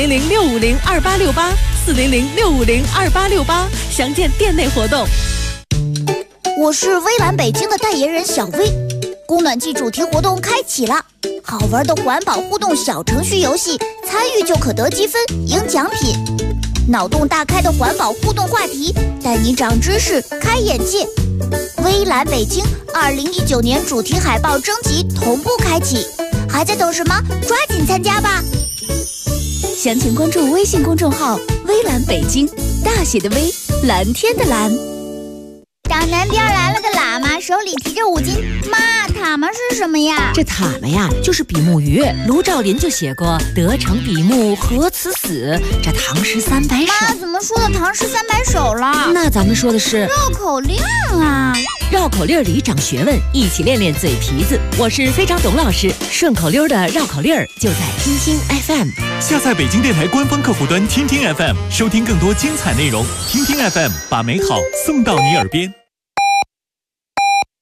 400-650-2868，400-650-2868，详见店内活动。 我是微蓝北京的代言人小薇，供暖季主题活动开启了，好玩的环保互动小程序游戏，参与就可得积分赢奖品，脑洞大开的环保互动话题，带你长知识开眼界。微蓝北京2019年主题海报征集同步开启，还在等什么？抓紧参加吧！ 详情关注微信公众号微蓝北京，大写的微，蓝天的蓝。 大南边来了个喇嘛，手里提着5斤。妈，塔嘛是什么呀？ 这塔嘛呀，就是比目鱼。卢照邻就写过“得成比目，何辞死”。这唐诗300首。 妈，怎么说的唐诗300首了？ 那咱们说的是绕口令啊！ 绕口令里长学问，一起练练嘴皮子。我是非常董老师，顺口溜的绕口令就在听听 FM。 下载北京电台官方客户端听听 FM， 收听更多精彩内容。听听 FM， 把美好送到你耳边。